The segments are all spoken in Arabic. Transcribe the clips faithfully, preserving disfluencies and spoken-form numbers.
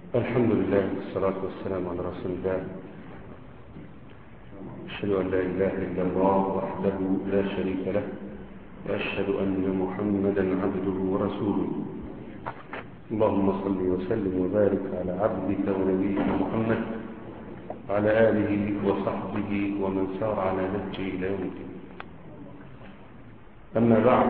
الحمد لله والصلاة والسلام على رسول الله. أشهد أن لا إله إلا الله وحده لا شريك له، وأشهد أن محمدا عبده ورسوله. اللهم صل وسلم وبارك على عبدك ونبيك محمد وعلى آله وصحبه ومن سار على نهجه إلى يوم الدين. أما بعد،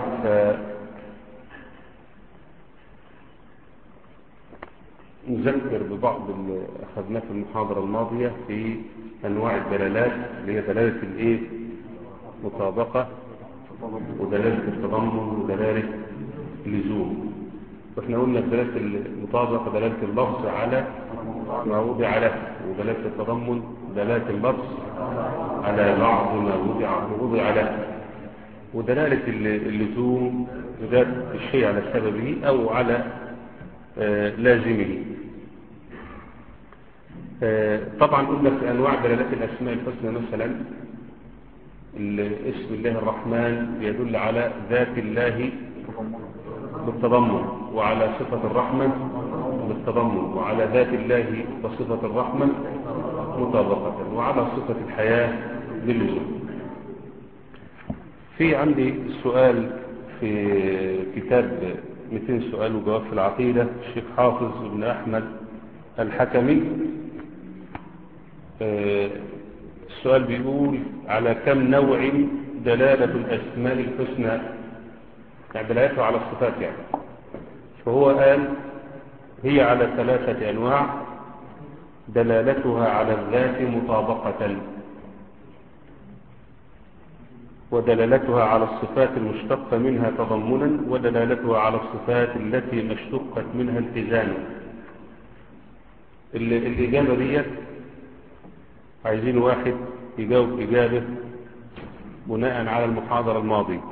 نذكر ببعض اللي أخذناه في المحاضرة الماضية في أنواع الدلالات اللي هي دلالة الإيه؟ مطابقة، ودلالة التضمن، ودلالة اللزوم. وإحنا قلنا دلالة المطابقة دلالة اللفظ على ما وضع له، ودلالة التضمن دلالة اللفظ على بعض ما وضع له، ودلالة اللزوم دلالة الشيء على سببه أو على آه لازمه. آه طبعا قلنا في أنواع دلالات الأسماء الحسنى مثلا اسم الله الرحمن يدل على ذات الله بالتضمن، وعلى صفة الرحمة بالتضمن، وعلى ذات الله وصفة الرحمة مطابقة، وعلى صفة الحياة باللزوم. في عندي سؤال في كتاب مئتين سؤال وجواب في العقيدة، الشيخ حافظ بن أحمد الحكمي. السؤال بيقول: على كم نوع دلالة الأسماء الحسنى؟ يعني دلالته على الصفات يعني. فهو قال: هي على ثلاثة أنواع: دلالتها على الذات مطابقة، ودلالتها على الصفات المشتقة منها تضمنا، ودلالتها على الصفات التي ما اشتقت منها التزاما. الإجابة دي عايزين واحد يجاوب إجابة بناء على المحاضرة الماضية.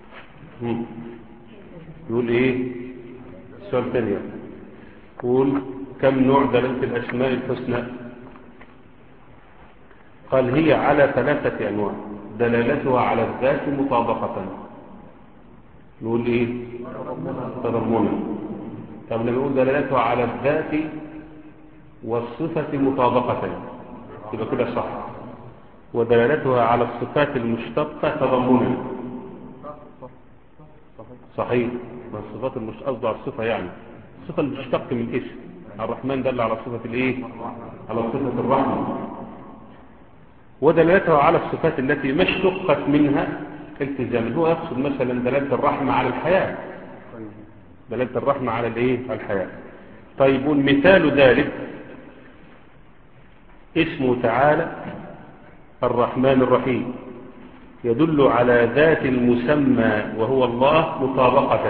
يقول إيه؟ السؤال الثاني يقول: كم نوع دلالة الأسماء الحسنى؟ قال: هي على ثلاثة أنواع: دلالتها على الذات مطابقة. نقول إيه؟ تضمنا. طب لما نقول دلالتها على الذات والصفة مطابقة يبقى كده صح. ودلالتها على الصفات المشتقة تضمنا. صحيح. ما الصفات المشتقة قصده على الصفة، يعني الصفة المشتقة من اسم الرحمن دل على صفة الايه؟ على صفة الرحمة. ودلالتها على الصفات التي ما اشتقت منها التزاما. هو يقصد مثلا دلالة الرحمة على الحياة، دلالة الرحمة على الايه؟ على الحياة. طيب، مثال ذلك اسمه تعالى الرحمن الرحيم، يدل على ذات المسمى وهو الله مطابقة.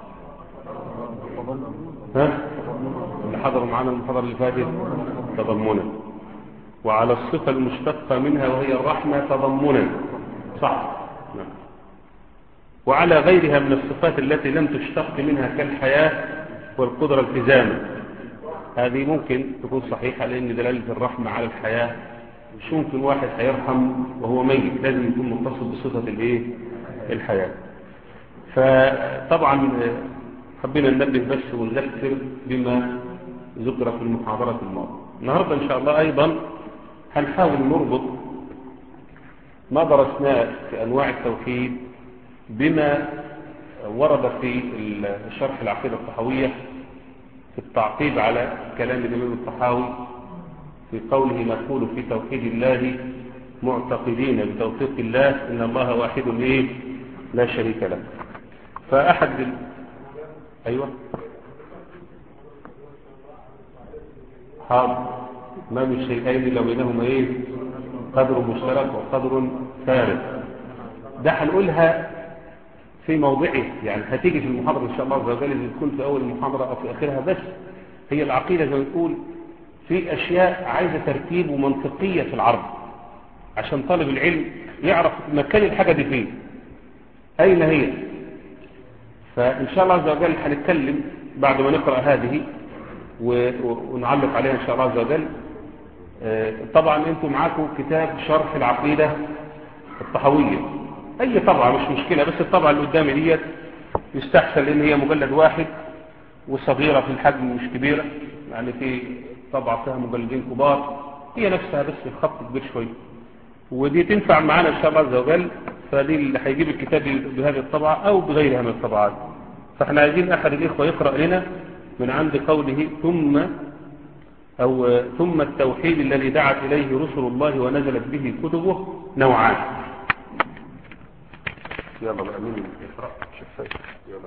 ها؟ اللي حضروا معنا المحاضرة اللي فاتت تضمنا. وعلى الصفة المشتقة منها وهي الرحمة تضمنا. صح. نعم. وعلى غيرها من الصفات التي لم تشتق منها كالحياة والقدرة التزاما. هذه ممكن تكون صحيحة، لأن دلالة الرحمة على الحياة مش ممكن واحد هيرحم وهو ميت، لازم يكون متصل بصفة الايه؟ الحياة. فطبعا حبينا ننبه بس ونذكر بما ذكر في المحاضرة الماضية. النهاردة إن شاء الله أيضا هنحاول نربط ما درسناه في أنواع التوحيد بما ورد في شرح العقيدة الطحاوية في التعقيب على كلام الإمام الطحاوي في قوله: نقول في توحيد الله معتقدين بتوفيق الله إن الله واحد إيه؟ لا شريك له. فأحد ال... أيوة حاضر. ما من شيئين لو بينهما إيه؟ قدر مشترك وقدر فارق. ده هنقولها في موضعه، يعني هتيجي في المحاضرة إن شاء الله عز وجل، إذا تكون في أول المحاضرة أو في آخرها. بس هي العقيدة زي ما تقول في أشياء عايزة ترتيب ومنطقية في العرض، عشان طالب العلم يعرف مكان الحاجة دي فين، أين هي. فإن شاء الله عز وجل هنتكلم بعد ما نقرأ هذه ونعلق عليها إن شاء الله عز وجل. طبعا أنتم معاكم كتاب شرح العقيدة الطحاوية، أي طبعة مش مشكلة، بس الطبعة اللي قدامي ديت يستحسن لأن هي مجلد واحد وصغيرة في الحجم مش كبيرة، يعني في طبعة فيها مجلدين كبار، هي نفسها بس الخط كبير شوية، ودي تنفع معانا إن شاء الله عز وجل. فدي اللي هيجيب الكتاب بهذه الطبعة أو بغيرها من الطبعات. فاحنا عايزين أحد الإخوة يقرأ لنا من عند قوله ثم أو ثم التوحيد الذي دعت إليه رسل الله ونزلت به كتبه نوعان. يلا بقى مين يقرأ؟ شوف يلا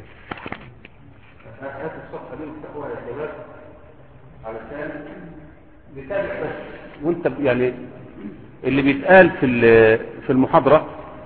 هات الصفحة دي وافتحوها يا شباب علشان نتابع بس، وانت يعني اللي بيتقال في في المحاضرة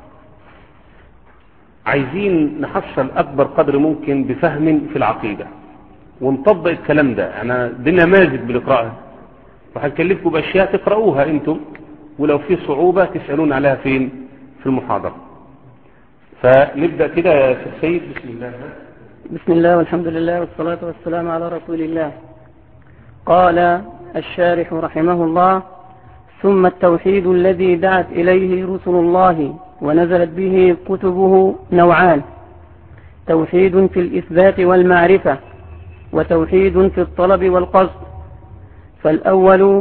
عايزين نحصل أكبر قدر ممكن بفهم في العقيدة ونطبق الكلام ده. انا دي نماذج بنقراها وهنكلفكم بأشياء تقرأوها انتم، ولو في صعوبة تسألون عليها فين في المحاضرة. فنبدأ كده يا شيخ سيد. بسم الله. بسم الله والحمد لله والصلاة والسلام على رسول الله. قال الشارح رحمه الله: ثم التوحيد الذي دعت إليه رسل الله ونزلت به كتبه نوعان: توحيد في الإثبات والمعرفة، وتوحيد في الطلب والقصد. فالأول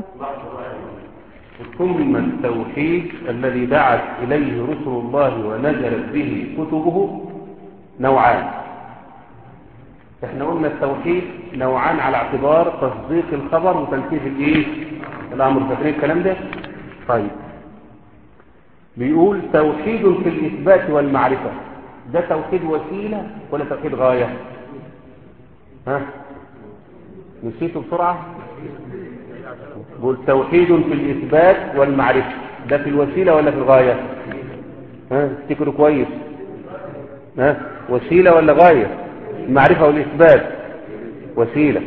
ثم التوحيد الذي دعت إليه رسل الله ونزلت به كتبه نوعان. احنا قلنا التوحيد نوعان على اعتبار تصديق الخبر وتنفيذ الايه الامر. فاكرين الكلام ده؟ طيب بيقول توحيد في الاثبات والمعرفه، ده توحيد وسيله ولا توحيد غايه؟ ها نسيته بسرعه. بيقول توحيد في الاثبات والمعرفه، ده في الوسيله ولا في الغايه؟ ها افتكروا كويس. ها وسيله ولا غايه؟ المعرفة والإثبات وسيلة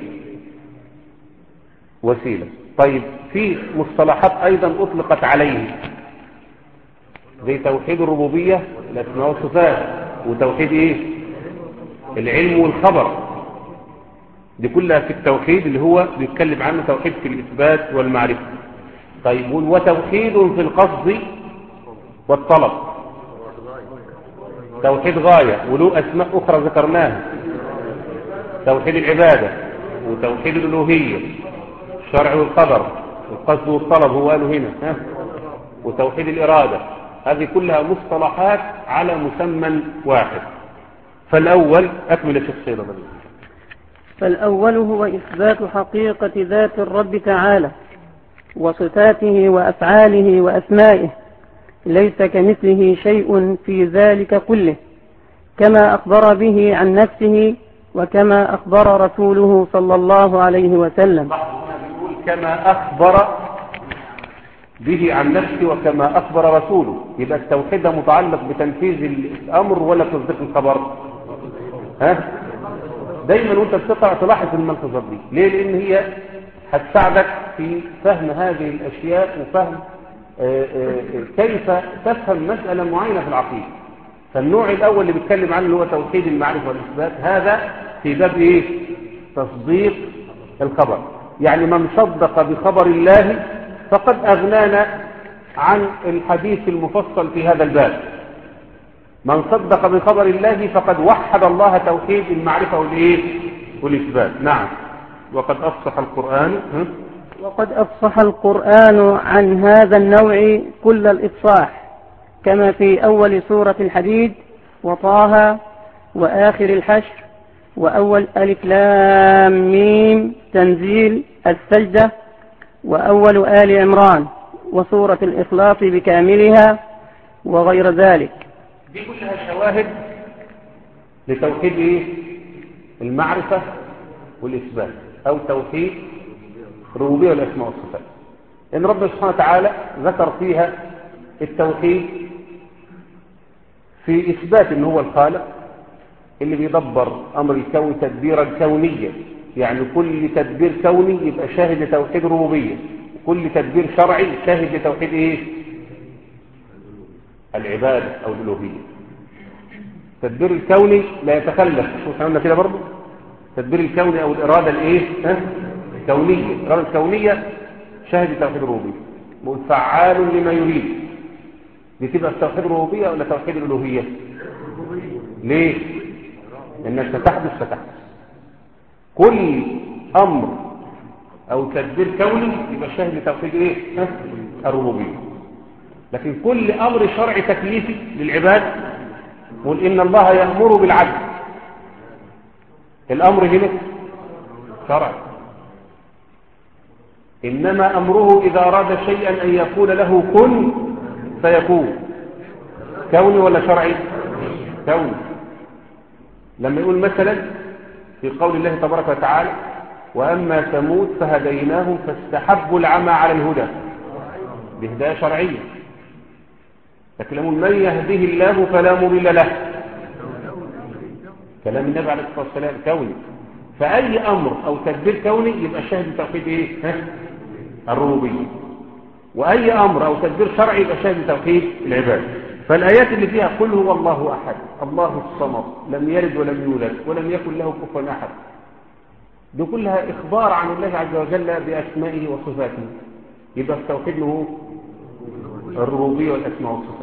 وسيلة. طيب في مصطلحات أيضا أطلقت عليه زي توحيد الربوبية الأسماء والصفات، وتوحيد إيه العلم والخبر، دي كلها في التوحيد اللي هو بيتكلم عنه توحيد في الإثبات والمعرفة. طيب وتوحيد في القصد والطلب، توحيد غاية وله أسماء أخرى ذكرناها: توحيد العبادة وتوحيد الألوهية، الشرع والقدر، القصد والطلب هو قالوا هنا، ها؟ وتوحيد الإرادة. هذه كلها مصطلحات على مسمى واحد. فالأول أكمل الشخصية. فالأول هو إثبات حقيقة ذات الرب تعالى وصفاته وأفعاله وأسمائه، ليس كمثله شيء في ذلك كله، كما أخبر به عن نفسه وكما أخبر رسوله صلى الله عليه وسلم. كما أخبر به عن نفسه وكما أخبر رسوله، يبقى التوحيد متعلق بتنفيذ الأمر ولا تصديق الخبر؟ ها دايما وانت بتقرأ تلاحظ الملحوظات دي. ليه؟ لأن هي هتساعدك في فهم هذه الأشياء وفهم آآ آآ كيف تفهم مسألة معينة في العقيدة. فالنوع الأول اللي بيتكلم عنه هو توحيد المعرفة والإثبات، هذا في باب إيه؟ تصديق الخبر. يعني من صدق بخبر الله فقد أغنانا عن الحديث المفصل في هذا الباب. من صدق بخبر الله فقد وحد الله توحيد المعرفة والإيه؟ والإثبات. نعم. وقد أفصح القرآن وقد أفصح القرآن عن هذا النوع كل الإفصاح، كما في أول سورة الحديد وطه وآخر الحشر وأول ألف لام ميم تنزيل السجدة وأول آل عمران وسورة الإخلاص بكاملها وغير ذلك. دي كلها شواهد لتوحيد إيه؟ المعرفة والإثبات أو توحيد الربوبية والأسماء والصفات. إن ربنا سبحانه وتعالى ذكر فيها التوحيد في إثبات إن هو الخالق اللي بيدبر أمر الكون تدبيرا كونيا، يعني كل تدبير كوني يبقى شاهد لتوحيد الربوبية، كل تدبير شرعي شاهد لتوحيد إيه؟ العبادة أو الألوهية. التدبير الكوني لا يتخلف، شو قلنا كده برضه؟ التدبير الكوني أو الإرادة الإيه؟ الكونية، الإرادة الكونية شاهد لتوحيد الربوبية، فعال لما يريد. دي تبقى توحيد الربوبية ولا توحيد الألوهية؟ ليه؟ لأنك ستحدث ستحدث كل أمر أو تدبير كوني يبقى شاهد لتوحيد إيه؟ الربوبية. لكن كل أمر شرعي تكليفي للعباد قل إن الله يأمر بالعدل، الأمر هنا شرعي، إنما أمره إذا أراد شيئا أن يقول له كن فيكون. كوني ولا شرعي؟ كوني. لما يقول مثلا في قول الله تبارك وتعالى وأما ثمود فهديناهم فاستحبوا العمى على الهدى، بهداية شرعية. لكن لما من يهده الله فلا مضل له، كلام النبي عليه الصلاة والسلام كوني. فأي أمر أو تدبير كوني يبقى شاهد توحيد إيه؟ الربوبية. وأي أمر أو تدبير شرعي يبقى شاهد توحيد العباد. فالآيات اللي فيها قل هو الله أحد الله الصمد لم يلد ولم يولد ولم يكن له كفوا أحد، دي كلها إخبار عن الله عز وجل بأسمائه وصفاته، يبقى التوحيد له الربوبية والأسماء والصفات.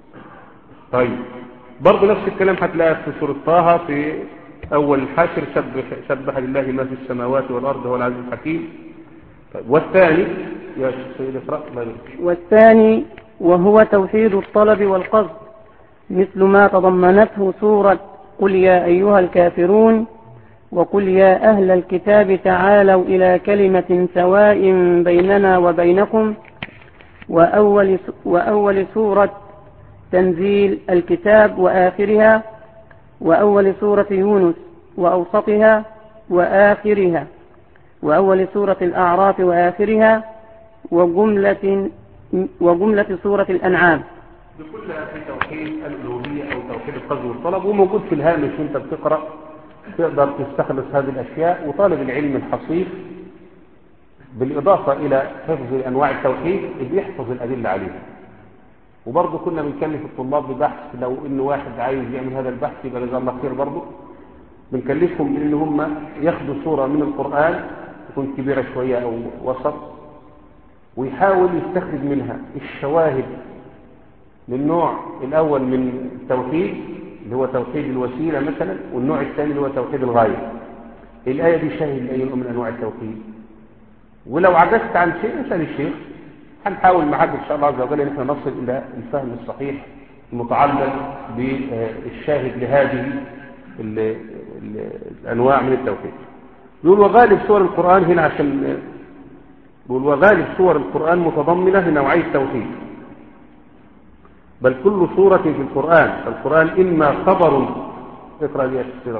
طيب برضه نفس الكلام هتلاقي في سورة طه في أول الحشر سبح, سبح لله ما في السماوات والأرض هو العزيز الحكيم. طيب والثاني يا سيدي اقرأ. والثاني وهو توحيد الطلب والقصد، مثل ما تضمنته سورة قل يا أيها الكافرون وقل يا أهل الكتاب تعالوا إلى كلمة سواء بيننا وبينكم، وأول, وأول سورة تنزيل الكتاب وآخرها، وأول سورة يونس وأوسطها وآخرها، وأول سورة الأعراف وآخرها، وجملة, وجملة سورة الأنعام. بكلها في توحيد الألوهية أو توحيد القصد والطلب، وموجود في الهامش وانت بتقرأ تقدر تستخلص هذه الأشياء. وطالب العلم الحصيف بالإضافة إلى حفظ أنواع التوحيد بيحفظ الأدلة عليها. وبرضه كنا بنكلف الطلاب ببحث، لو إن واحد عايز يعمل هذا البحث يبقى جزاه الله خير، برضه بنكلفهم إن هم ياخدوا سورة من القرآن تكون كبيرة شوية أو وسط، ويحاول يستخرج منها الشواهد للنوع الأول من التوحيد اللي هو توحيد الوسيلة مثلا، والنوع الثاني اللي هو توحيد الغاية. الآية دي شاهد لأي نوع من أنواع التوحيد. ولو عجزت عن شيء اسأل الشيخ، هنحاول معاك إن شاء الله عز وجل إن احنا نصل إلى الفهم الصحيح المتعلق بالشاهد لهذه ال ال الأنواع من التوحيد. يقول وغالب سور القرآن هنا، عشان يقول وغالب سور القرآن متضمنة لنوعي التوحيد، بل كل سورة في القرآن القرآن إما خبر. اقرأ لي السورة.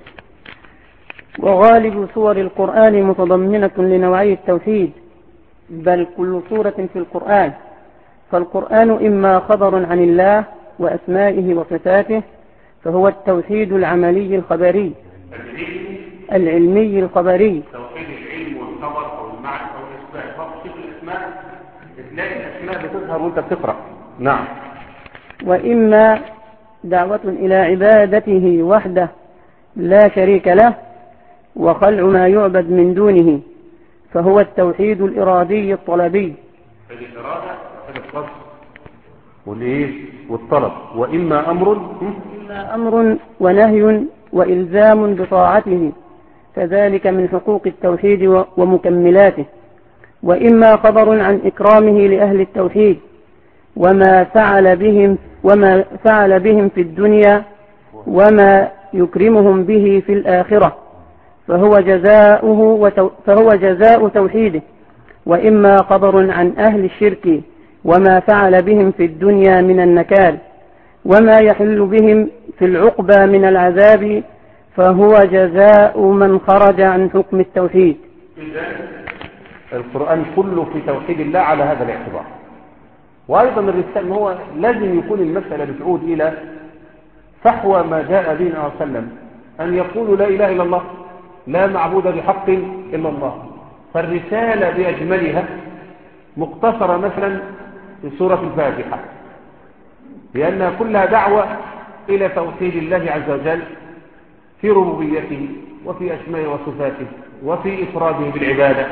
وغالب سور القرآن متضمنة لنوعي التوحيد، بل كل سورة في القرآن. فالقرآن إما خبر عن الله وأسمائه وصفاته فهو التوحيد العملي الخبري العلمي الخبري. توحيد العلم والخبر أو المعنى أو الإثبات. فقط الأسماء تلاقي الأسماء بتظهر وأنت بتقرأ. نعم. وإما دعوة إلى عبادته وحده لا شريك له وخلع ما يعبد من دونه، فهو التوحيد الإرادي الطلبي. الإرادة القصد والإيه والطلب. وإما أمر إما أمر ونهي وإلزام بطاعته، فذلك من حقوق التوحيد ومكملاته. وإما خبر عن إكرامه لأهل التوحيد وما فعل بهم وما فعل بهم في الدنيا وما يكرمهم به في الآخرة، فهو جزاؤه وتو فهو جزاء توحيده. وإما خبر عن أهل الشرك وما فعل بهم في الدنيا من النكال وما يحل بهم في العقبى من العذاب، فهو جزاء من خرج عن حكم التوحيد. القرآن كله في توحيد الله على هذا الاعتبار. وأيضا الرسالة هو لازم يكون المسألة بتعود إلى فحوى ما جاء به صلى الله عليه وسلم، أن يقولوا لا إله إلا الله لا معبود بحق إلا الله. فالرسالة بأجملها مقتصرة مثلا في سورة الفاتحة، لأنها كلها دعوة إلى توحيد الله عز وجل في ربوبيته وفي أسمائه وصفاته وفي إفراده بالعبادة.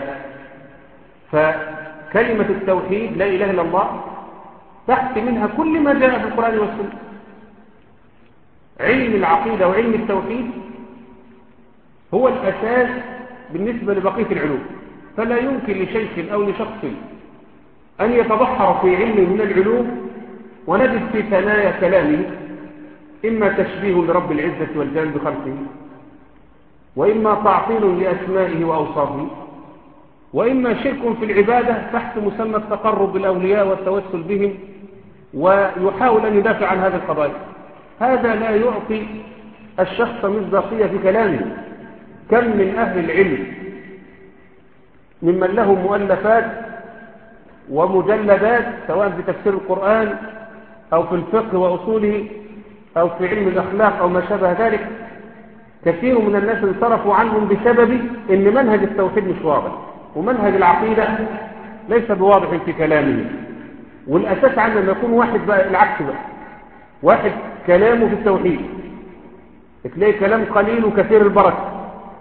فكلمة التوحيد لا إله إلا الله تحت منها كل ما جاء في القرآن والسنة. علم العقيدة وعلم التوحيد هو الأساس بالنسبة لبقية العلوم، فلا يمكن لشيخ أو لشخص أن يتبحر في علم من العلوم ونجد في ثنايا كلامه إما تشبيه لرب العزة والجلال بخلقه، وإما تعطيل لأسمائه وأوصافه، وإما شرك في العبادة تحت مسمى التقرب بالأولياء والتوسل بهم، ويحاول أن يدافع عن هذه القضايا. هذا لا يعطي الشخص مصداقية في كلامه. كم من أهل العلم ممن له مؤلفات ومجلدات سواء في تفسير القرآن أو في الفقه وأصوله أو في علم الأخلاق أو ما شابه ذلك، كثير من الناس انصرفوا عنهم بسبب أن منهج التوحيد مش واضح، ومنهج العقيدة ليس بواضح في كلامه. والأساس عندما يكون واحد بقى العكس بقى، واحد كلامه في التوحيد تلاقي كلام قليل وكثير البركة،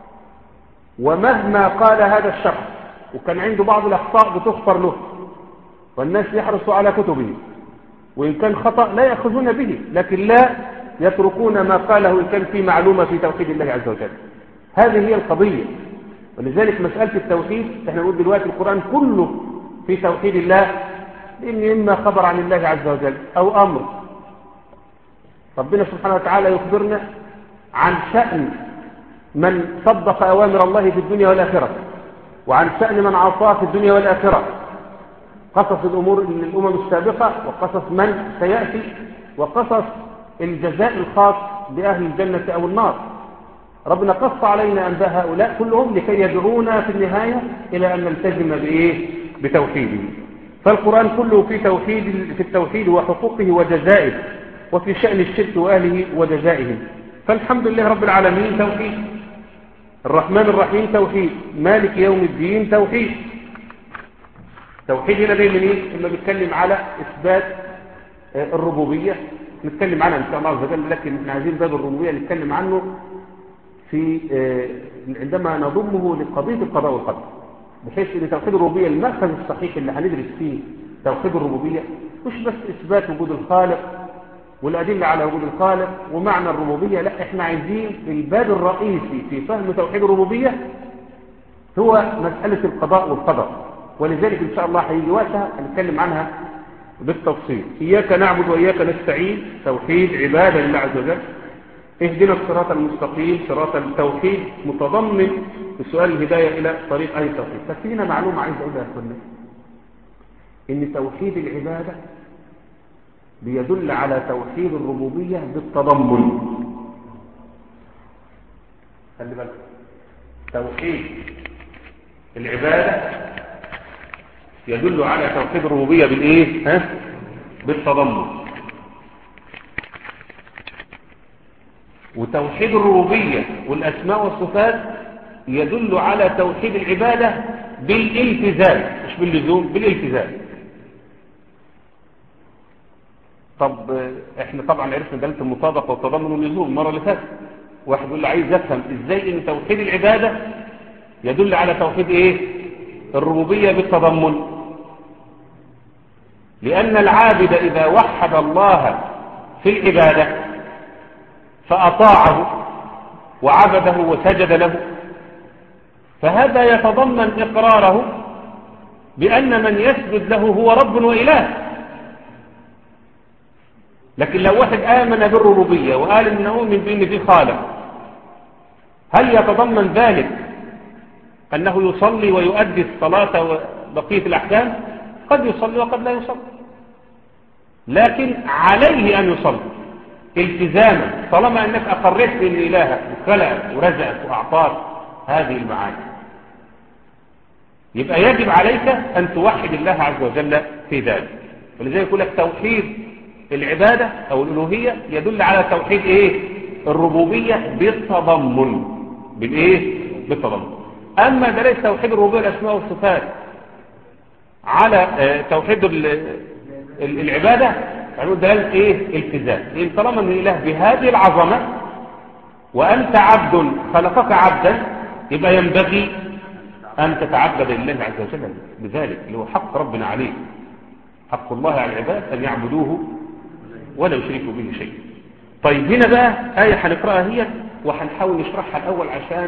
ومهما قال هذا الشخص وكان عنده بعض الأخطاء بتغفر له، والناس يحرصوا على كتبه، وإن كان خطأ لا يأخذون به، لكن لا يتركون ما قاله إن كان في معلومة في توحيد الله عز وجل. هذه هي القضية. ولذلك مسألة التوحيد احنا نقول دلوقتي القرآن كله في توحيد الله، لأن إما خبر عن الله عز وجل أو أمر. ربنا سبحانه وتعالى يخبرنا عن شأن من صدق أوامر الله في الدنيا والآخرة، وعن شأن من عصاه في الدنيا والآخرة، قصص الأمور للأمم السابقة وقصص من سيأتي وقصص الجزاء الخاص بأهل الجنة أو النار. ربنا قص علينا أنباء هؤلاء كلهم لكي يدعونا في النهاية إلى أن نلتزم بإيه؟ بتوحيده. فالقرآن كله في توحيد في التوحيد وحقوقه وجزائه، وفي شأن الشرك وأهله وجزائهم. فالحمد لله رب العالمين توحيد، الرحمن الرحيم توحيد، مالك يوم الدين توحيد. توحيد هنا جاي من ايه؟ لما بنتكلم على اثبات الربوبيه نتكلم عنها ان شاء الله عز وجل، لكن احنا عايزين باب الربوبيه نتكلم عنه في عندما نضمه لقضيه القضاء والقدر، بحيث ان توحيد الربوبيه المأخذ الصحيح اللي هندرس فيه توحيد الربوبيه مش بس اثبات وجود الخالق والادله على وجود الخالق ومعنى الربوبيه، لا احنا عايزين الباب الرئيسي في فهم توحيد الربوبيه هو مساله القضاء والقدر. ولذلك إن شاء الله هيجي وقتها هنتكلم عنها بالتفصيل. إياك نعبد وإياك نستعين توحيد عبادة لله عز وجل. اهدنا الصراط المستقيم صراط التوحيد متضمن بسؤال الهداية إلى طريق أي توحيد. بس هنا معلومة عايز أقولها لكم، إن توحيد العبادة بيدل على توحيد الربوبية بالتضمن. خلي بالك، توحيد العبادة يدل على توحيد الربوبية بالايه؟ ها؟ بالتضمن. وتوحيد الربوبية والاسماء والصفات يدل على توحيد العبادة بالالتزام، مش باللزوم، بالالتزام. طب احنا طبعا عرفنا دلالة المطابقة والتضمن واللزوم المرة اللي فاتت. واحد يقول لي عايز افهم ازاي ان توحيد العبادة يدل على توحيد ايه؟ الربوبية بالتضمن. لأن العابد إذا وحد الله في العبادة فأطاعه وعبده وسجد له، فهذا يتضمن إقراره بأن من يسجد له هو رب وإله. لكن لو واحد آمن بالربوبية وقال إن نؤمن بأن في خالق، هل يتضمن ذلك أنه يصلي ويؤدي الصلاة وبقية الأحكام؟ قد يصلي وقد لا يصلي، لكن عليه أن يصلي التزاما طالما أنك أقررت بأن إلهك خلقك ورزقك وأعطاك هذه المعاني. يبقى يجب عليك أن توحد الله عز وجل في ذلك. ولذلك يقول لك توحيد العبادة أو الألوهية يدل على توحيد إيه؟ الربوبية بالتضمن. بالإيه؟ بالتضمن. أما دليل توحيد الربوبية الأسماء والصفات على توحيد العبادة يعني دلالة إيه؟ التزام. إن طالما من الإله بهذه العظمة وأنت عبد خلقك عبدا، يبقى ينبغي أن تتعبد لله عز وجل بذلك اللي هو حق ربنا عليه. حق الله على العباد أن يعبدوه ولا يشركوا به شيء. طيب هنا بقى آية هنقرأها هي وهنحاول نشرحها الأول عشان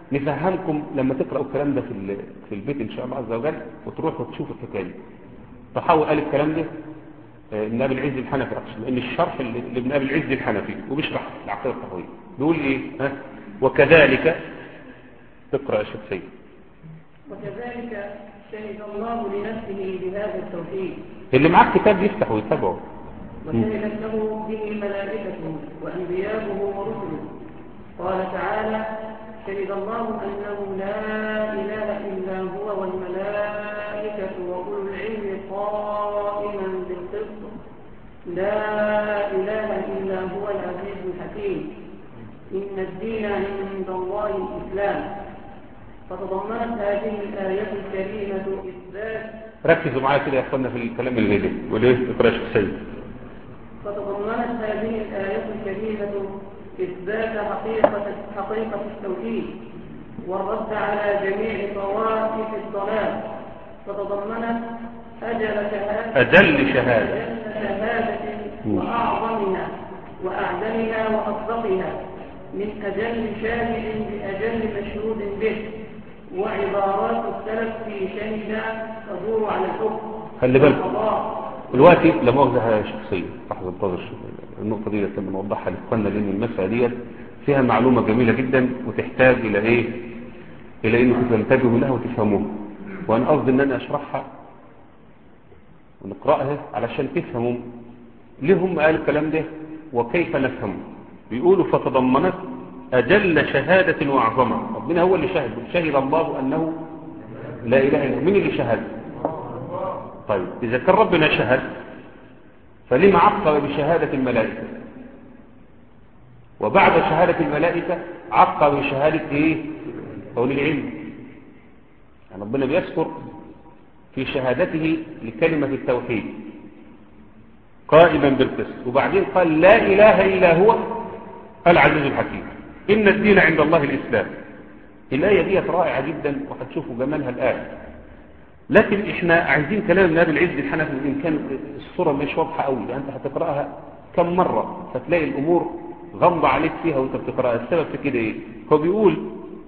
نفهمكم لما تقرأوا الكلام ده في في البيت إن شاء الله عز وجل، وتروحوا تشوفوا الحكاية. طحاوي قال الكلام ده ابن أبي العز الحنفي أقصد، لأن الشرح اللي ابن أبي العز الحنفي وبيشرح العقيدة الطحاوية بيقول إيه؟ ها؟ وكذلك تقرأ يا شيخ سيد. وكذلك شهد الله لنفسه بهذا التوحيد. اللي معاه كتاب يفتح ويتابعه. وشهدت له به ملائكته وأنبياؤه ورسله. قال تعالى: شهد الله أنه لا إله إلا هو والملائكة وأولو العلم قائما بالقسط لا إله إلا هو العزيز الحكيم إن الدين عند الله الإسلام. فتضمنت هذه الآية الكريمة إثبات. ركزوا معايا كده يا أخوانا في الكلام اللي ده وليه اقرأ يا سيد. فتضمنت هذه الآية الكريمة إثبات حقيقة حقيقة التوحيد والرد على جميع طوائف الضلال. فتضمنت أجل شهادة أجل شهادة أجل شهادة وأعظمها وأعدلها وأصدقها من أجل شاهد بأجل مشهود به. وعبارات السلف في شهد تدور على الحكم. خلي بالك دلوقتي لا مؤاخذة يا شخصية لحظة انتظر النقطة دي لما نوضحها لإخواننا، لأن المسألة دي فيها معلومة جميلة جدا وتحتاج إلى إيه؟ إلى إنكم تنتبهوا لها وتفهموها، وأنا قصدي إن أنا أشرحها ونقرأها علشان تفهموا ليه هم قالوا الكلام ده وكيف نفهمه. بيقولوا فتضمنت أجل شهادة وأعظمها. ربنا هو اللي شهد، شهد الله أنه لا إله إلا هو. مين اللي شهد؟ طيب إذا كان ربنا شهد فلما عقب بشهادة الملائكة؟ وبعد شهادة الملائكة عقب بشهادة إيه؟ أولي العلم. يعني ربنا بيذكر في شهادته لكلمة التوحيد قائما بالقسط، وبعدين قال لا إله إلا هو العزيز الحكيم إن الدين عند الله الإسلام. الآية دي رائعة جدا وهتشوفوا جمالها الآن، لكن احنا عايزين كلام ابن أبي العز الحنفي إن كان الصورة مش واضحة قوي، يعني انت هتقرأها كم مرة فتلاقي الأمور غمضة عليك فيها وانت بتقرأها. السبب في كده ايه؟ هو بيقول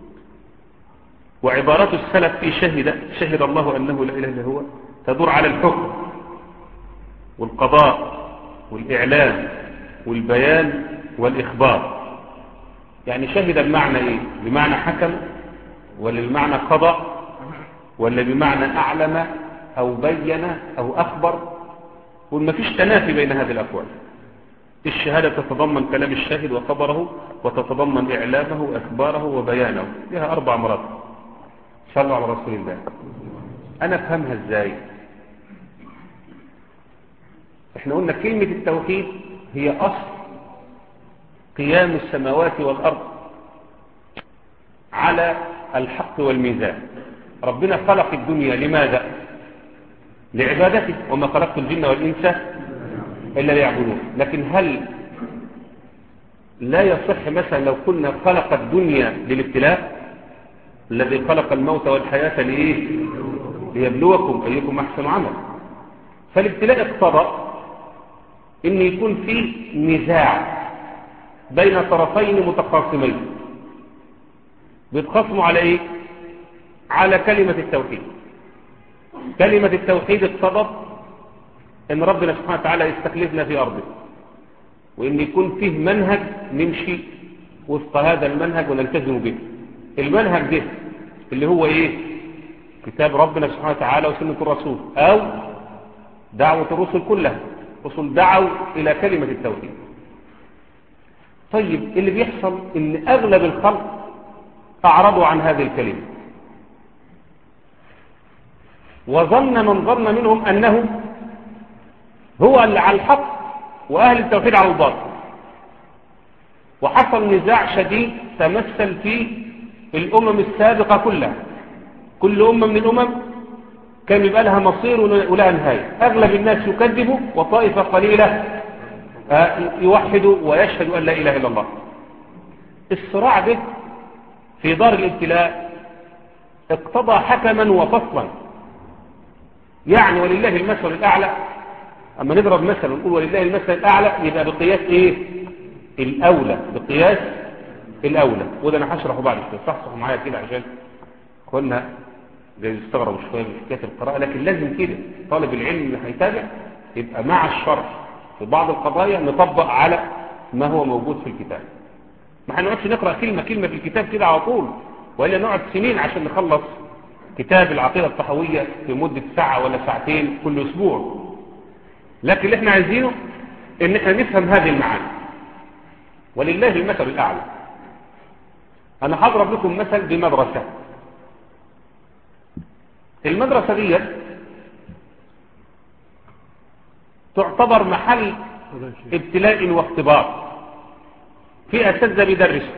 وعبارات السلف في شهد شهد الله أنه لا إله إلا هو تدور على الحكم والقضاء والإعلام والبيان والإخبار. يعني شهد بمعنى ايه؟ بمعنى حكم ولا بمعنى قضاء ولا بمعنى أعلم أو بين أو أخبر؟ وما فيش تنافي بين هذه الأقوال. الشهادة تتضمن كلام الشاهد وخبره وتتضمن إعلامه وإخباره وبيانه، لها أربع مراتب. صلوا على رسول الله. أنا أفهمها إزاي؟ إحنا قلنا كلمة التوحيد هي أصل قيام السماوات والأرض على الحق والميزان. ربنا خلق الدنيا لماذا؟ لعبادته، وما خلقت الجن والإنس إلا ليعبدون. لكن هل لا يصح مثلا لو كنا خلق الدنيا للابتلاء؟ الذي خلق الموت والحياة لإيه؟ ليبلوكم أيكم أحسن عمل. فالابتلاء اقتضى إن يكون فيه نزاع بين طرفين متخاصمين بيتخاصموا على إيه؟ على كلمة التوحيد. كلمة التوحيد اقتضت ان ربنا سبحانه وتعالى يستخلفنا في ارضه، وان يكون فيه منهج نمشي وفق هذا المنهج ونلتزم به. المنهج ده اللي هو ايه؟ كتاب ربنا سبحانه وتعالى وسنة الرسول، او دعوة الرسل كلها. الرسل دعوا الى كلمة التوحيد. طيب اللي بيحصل ان اغلب الخلق اعرضوا عن هذه الكلمة، وظن من ظن منهم أنه هو اللي على الحق وأهل التوحيد على الباطل. وحصل نزاع شديد تمثل فيه الأمم السابقة كلها. كل أمة من الأمم كان يبقى لها مصير ولها نهاية. أغلب الناس يكذبوا وطائفة قليلة يوحدوا ويشهدوا أن لا إله إلا الله. الصراع ده في دار الابتلاء اقتضى حكما وفصلا. يعني ولله المثل الأعلى. أما نضرب مثلا ونقول ولله المثل الأعلى يبقى بقياس إيه؟ الأولى، بقياس الأولى، وده أنا هشرحه بعد كده، صحصحوا معايا كده عشان قلنا زي يستغربوا شوية من حكاية القراءة، لكن لازم كده طالب العلم اللي هيتابع يبقى مع الشرح في بعض القضايا نطبق على ما هو موجود في الكتاب. ما هنقعدش نقرأ كلمة كلمة في الكتاب كده على طول، وإلا نقعد سنين عشان نخلص كتاب العقيدة الطحوية في مدة ساعة ولا ساعتين كل أسبوع. لكن اللي احنا عايزينه ان احنا نفهم هذه المعاني، ولله المثل الأعلى. أنا هضرب لكم مثل بمدرسة. المدرسة دي تعتبر محل ابتلاء واختبار، في أساتذة بيدرسوا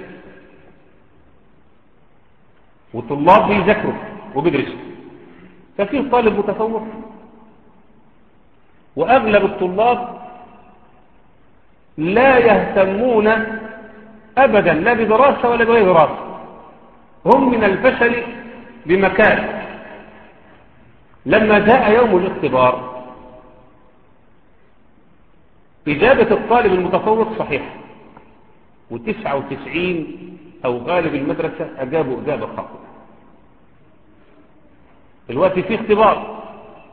وطلاب بيذاكروا وبيدرسوا، ففيه طالب متفوق، وأغلب الطلاب لا يهتمون أبدا لا بدراسة ولا بغير دراسة، هم من الفشل بمكان. لما جاء يوم الاختبار إجابة الطالب المتفوق صحيحة، وتسعة وتسعين أو غالب المدرسة أجابوا إجابة خاطئة. دلوقتي في اختبار،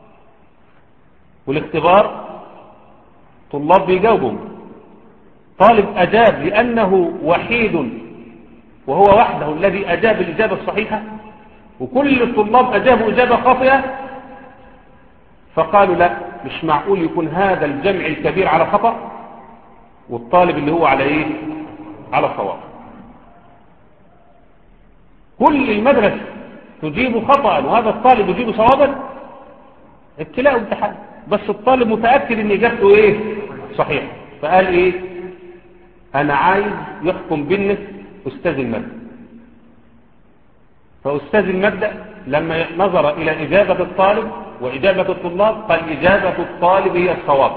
والاختبار طلاب بيجاوبوا، طالب أجاب لأنه وحيد وهو وحده الذي أجاب الإجابة الصحيحة، وكل الطلاب أجابوا إجابة خاطئة، فقالوا لا، مش معقول يكون هذا الجمع الكبير على خطأ والطالب اللي هو على إيه؟ على صواب. كل المدرسة تجيب خطأ وهذا الطالب يجيب صوابا، ابتلاء وامتحان، بس الطالب متأكد ان إجابته إيه؟ صحيح. فقال إيه؟ أنا عايز يحكم بينك أستاذ المادة. فأستاذ المادة لما نظر إلى إجابة الطالب وإجابة الطلاب قال إجابة الطالب هي الصواب،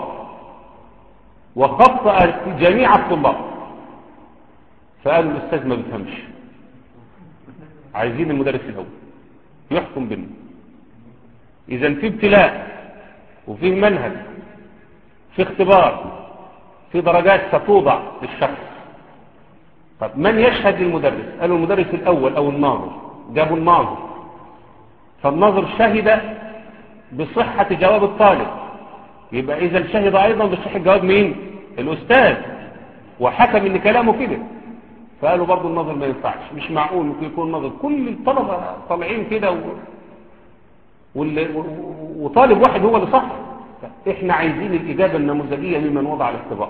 وخطأ جميع الطلاب. فقالوا الأستاذ ما بيفهمش، عايزين المدرس الأول يحكم بيننا. إذا في ابتلاء وفي منهج، في اختبار، في درجات ستوضع للشخص. طب من يشهد للمدرس؟ قالوا المدرس الأول أو الناظر. جابوا الناظر، فالناظر شهد بصحة جواب الطالب، يبقى إذا شهد أيضا بصحة جواب مين؟ الأستاذ، وحكم إن كلامه كده. فقالوا برضو الناظر ما ينفعش، مش معقول ممكن يكون ناظر كل الطلبة طالعين كده و... وال... وطالب واحد هو اللي صح. احنا عايزين الإجابة النموذجية ممن وضع الاختبار.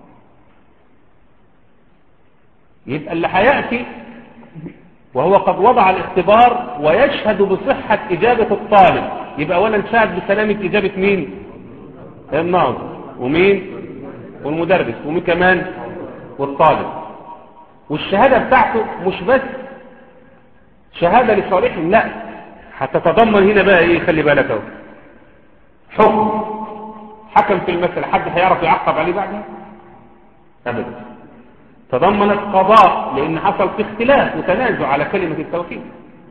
يبقى اللي هيأتي وهو قد وضع الاختبار ويشهد بصحة إجابة الطالب، يبقى أولا شهد بسلامة إجابة مين؟ الناظر، ومين؟ والمدرس، ومين كمان؟ والطالب. والشهادة بتاعته مش بس شهادة لصالحهم، لا، هتتضمن هنا بقى ايه؟ خلي بالك اهو، حكم. حكم في المسألة، حد هيعرف يعقب عليه بعدها؟ أبدا. تضمنت قضاء لأن حصل في اختلاف وتنازع على كلمة التوحيد،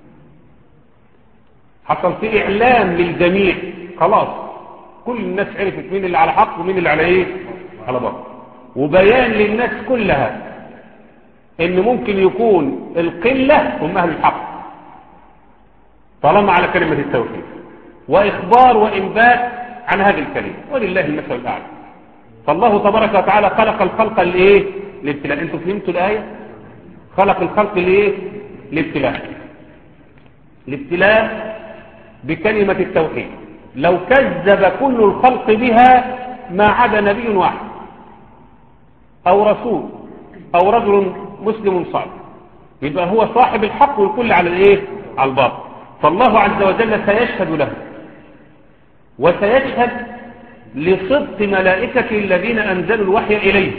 حصل في إعلام للجميع، خلاص كل الناس عرفت مين اللي على حق ومين اللي على ايه؟ على باطل. وبيان للناس كلها ان ممكن يكون القلة هم اهل الحق طالما على كلمة التوحيد، واخبار وانباء عن هذه الكلمة، ولله المثل الاعلى. فالله تبارك وتعالى خلق الخلق لايه؟ للابتلاء. انتوا فهمتوا الايه؟ خلق الخلق لايه؟ للابتلاء. الابتلاء بكلمة التوحيد. لو كذب كل الخلق بها ما عدا نبي واحد او رسول او رجل مسلم صالح، يبقى هو صاحب الحق والكل على الايه؟ على الباطل. فالله عز وجل سيشهد له، وسيشهد لصدق ملائكته الذين انزلوا الوحي اليه،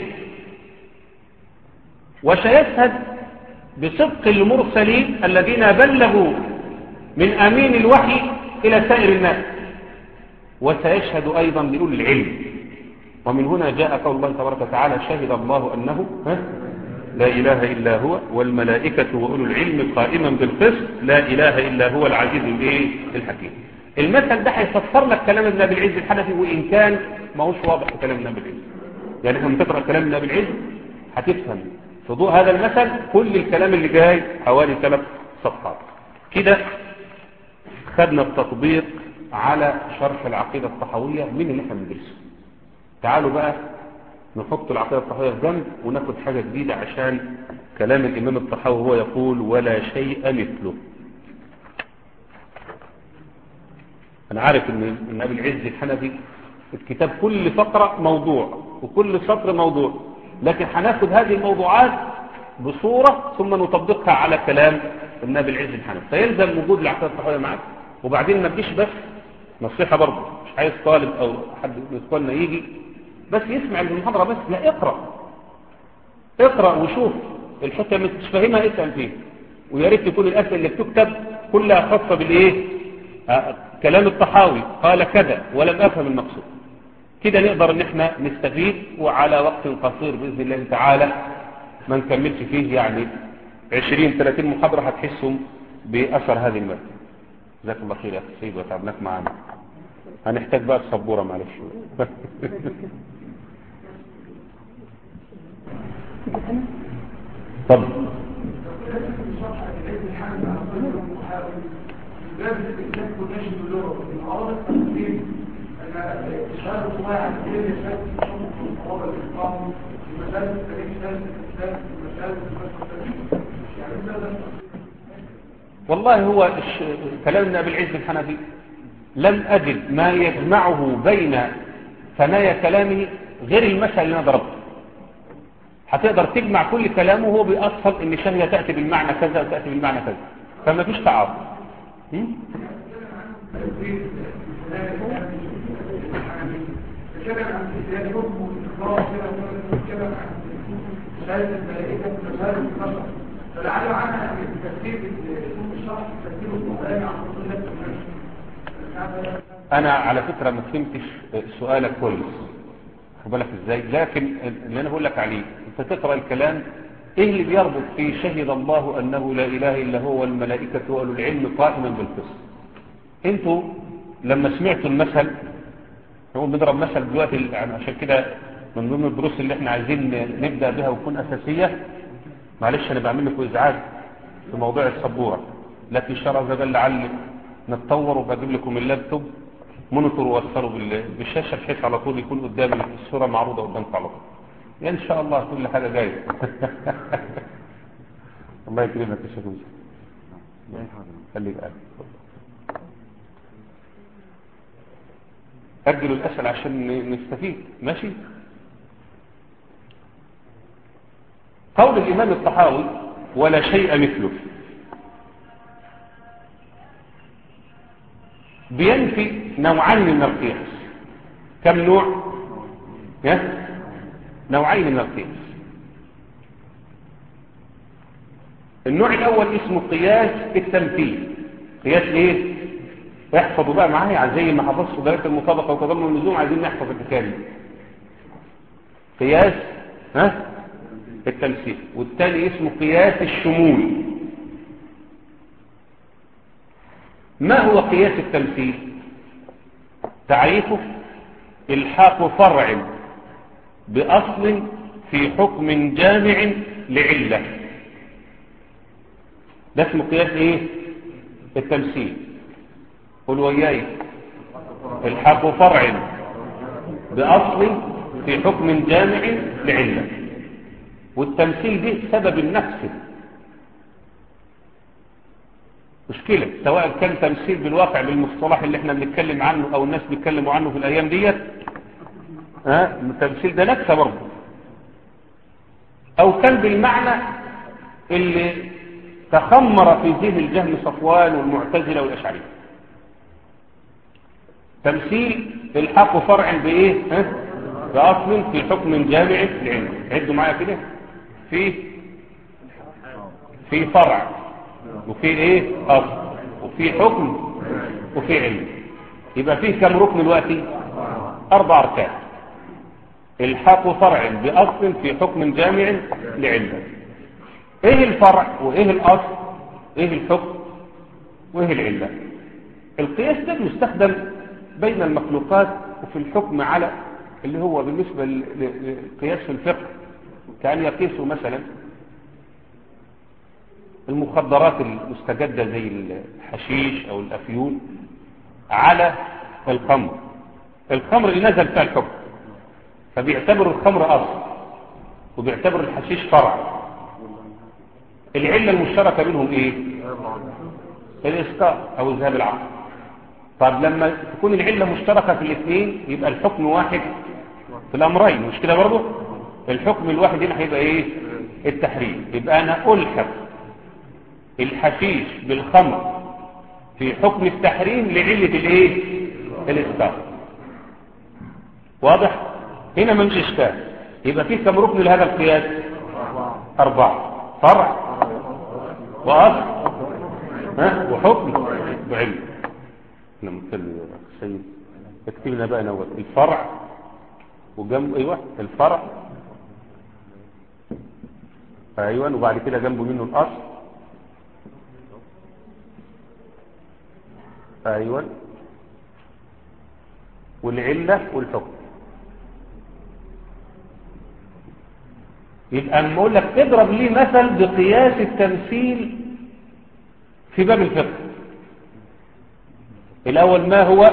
وسيشهد بصدق المرسلين الذين بلغوا من امين الوحي الى سائر الناس، وسيشهد ايضا لاولي العلم. ومن هنا جاء قول الله تبارك وتعالى شهد الله انه ها لا إله إلا هو والملائكة وأولو العلم قائما بالقسط لا إله إلا هو العزيز الحكيم. المثل ده هيفسر لك كلام ابن أبي العز الحنفي، وإن كان ما هوش واضح في كلام ابن أبي العز. يعني احنا بنقرأ كلام ابن أبي العز هتفهم في ضوء هذا المثل كل الكلام اللي جاي حوالي ثلاث صفحات كده خدنا التطبيق على شرح العقيدة الطحاوية من اللي احنا بندرسه. تعالوا بقى نحط العقيدة الطحاوية في جنب وناخد حاجة جديدة عشان كلام الإمام الطحاوي هو يقول ولا شيء مثله. أنا عارف إن إن أبي العز الحنفي الكتاب كل فقرة موضوع وكل سطر موضوع، لكن هناخد هذه الموضوعات بصورة ثم نطبقها على كلام ابن أبي العز الحنفي، فيلزم وجود العقيدة الطحاوية معك. وبعدين ما تجيش بس نصيحة برضه، مش عايز طالب أو حد من إخواننا يجي بس يسمع المحاضرة بس، لا اقرأ اقرأ وشوف الحتة اللي مش فاهمها اسأل فيه، ويا ريت تكون الأسئلة اللي بتكتب كلها خاصة بالإيه؟ آه كلام الطحاوي قال كذا ولم أفهم المقصود. كده نقدر ان احنا نستفيد، وعلى وقت قصير بإذن الله تعالى ما نكملش فيه يعني عشرين ثلاثين محاضرة هتحسوا بأثر هذه المادة. جزاك الله خير يا أخي سيد وتعبناك معانا. هنحتاج بقى السبورة معلش. طب والله هو كلام ابن أبي العز الحنفي لم أجد ما يجمعه بين ثنايا كلامه غير المثل اللي أنا ضربته. هتقدر تجمع كل كلامه وهو بيأصل ان شهية تأتي بالمعنى كذا وتأتي بالمعنى كذا، فما فيش تعارض. انا على فكرة ما فهمتش سؤالك كويس، خد بالك ازاي، لكن اللي انا بقول لك عليه انت تقرأ الكلام ايه اللي بيربط في شهد الله انه لا اله الا هو والملائكة واولو العلم قائما بالقسط. انتوا لما سمعتوا المثل، هو بنضرب مثل دلوقتي عشان كده من ضمن الدروس اللي احنا عايزين نبدأ بها وتكون اساسية. معلش انا بعمل لكم ازعاج في موضوع السبورة، لكن شرع زبال لعل نتطور وبجيب لكم اللابتوب مونيتور ووصله بالشاشة بحيث على طول يكون قدامي الصورة معروضة قدامك على طول. يعني ان شاء الله كل حاجة جاية. الله يكرمك يا شيخ موسى. خليك قاعد. أجلوا الأسئلة عشان نستفيد. ماشي. قول الإمام الطحاوي ولا شيء مثله بينفي نوعين من القياس. كم نوع؟ نوعين من القياس. النوع الأول اسمه قياس التمثيل. قياس ايه؟ احفظوا بقى معايا زي ما حفظتوا دائرة المطابقة وتضمن اللزوم، عايزين نحفظ الكلام. قياس ها التمثيل. والثاني اسمه قياس الشمول. ما هو قياس التمثيل؟ تعريفه الحاق فرع بأصل في حكم جامع لعلة. ده اسمه قياس ايه؟ التمثيل. قل وياي. الحاق فرع بأصل في حكم جامع لعلة. والتمثيل ده سبب النفس مشكلة، سواء كان تمثيل بالواقع بالمصطلح اللي احنا بنتكلم عنه او الناس بيتكلموا عنه في الايام ديت، ها التمثيل ده نكسة برضه، او كان بالمعنى اللي تخمر في ذهن الجهم صفوان والمعتزلة والاشعرية. تمثيل الحق فرع بايه؟ ها باصل في حكم جامع لعلم. عدوا معايا كده، في في فرع وفي ايه اصل وفي حكم وفي علم. يبقى فيه كم ركن دلوقتي؟ اربع اركان. الحاق فرع باصل في حكم جامع لعلم. ايه الفرع وايه الاصل؟ ايه الحكم وايه العلة؟ القياس ده يستخدم بين المخلوقات وفي الحكم على اللي هو بالنسبة للقياس في الفقه، كأن يقيسوا مثلا المخدرات المستجدة زي الحشيش أو الأفيون على الخمر. الخمر اللي نزل فيها الحكم، فبيعتبر الخمر أصل وبيعتبر الحشيش فرع. العلة المشتركة بينهم إيه؟ الإسكار أو ذهاب العقل. طب لما تكون العلة مشتركة في الاثنين يبقى الحكم واحد في الأمرين، مش كده برضه؟ الحكم الواحد هنا هيبقى إيه؟ التحريم. يبقى أنا ألحق الحشيش بالخمر في حكم التحريم لعلة الإيه؟ الإسكار. واضح؟ هنا ما مش إشكال. يبقى فيه كم ركن لهذا القياس؟ أربعة. فرع وأصل ها وحكم وعلم. احنا متكلم يا سيد اكتب لنا بقى نوت الفرع وجنبه ايوه الفرع ايوه وبعد كده جنبه منه الاصل ايوه والعله والحكم. يبقى اما اقول لك اضرب لي مثل بقياس التمثيل في باب الفقه. الاول ما هو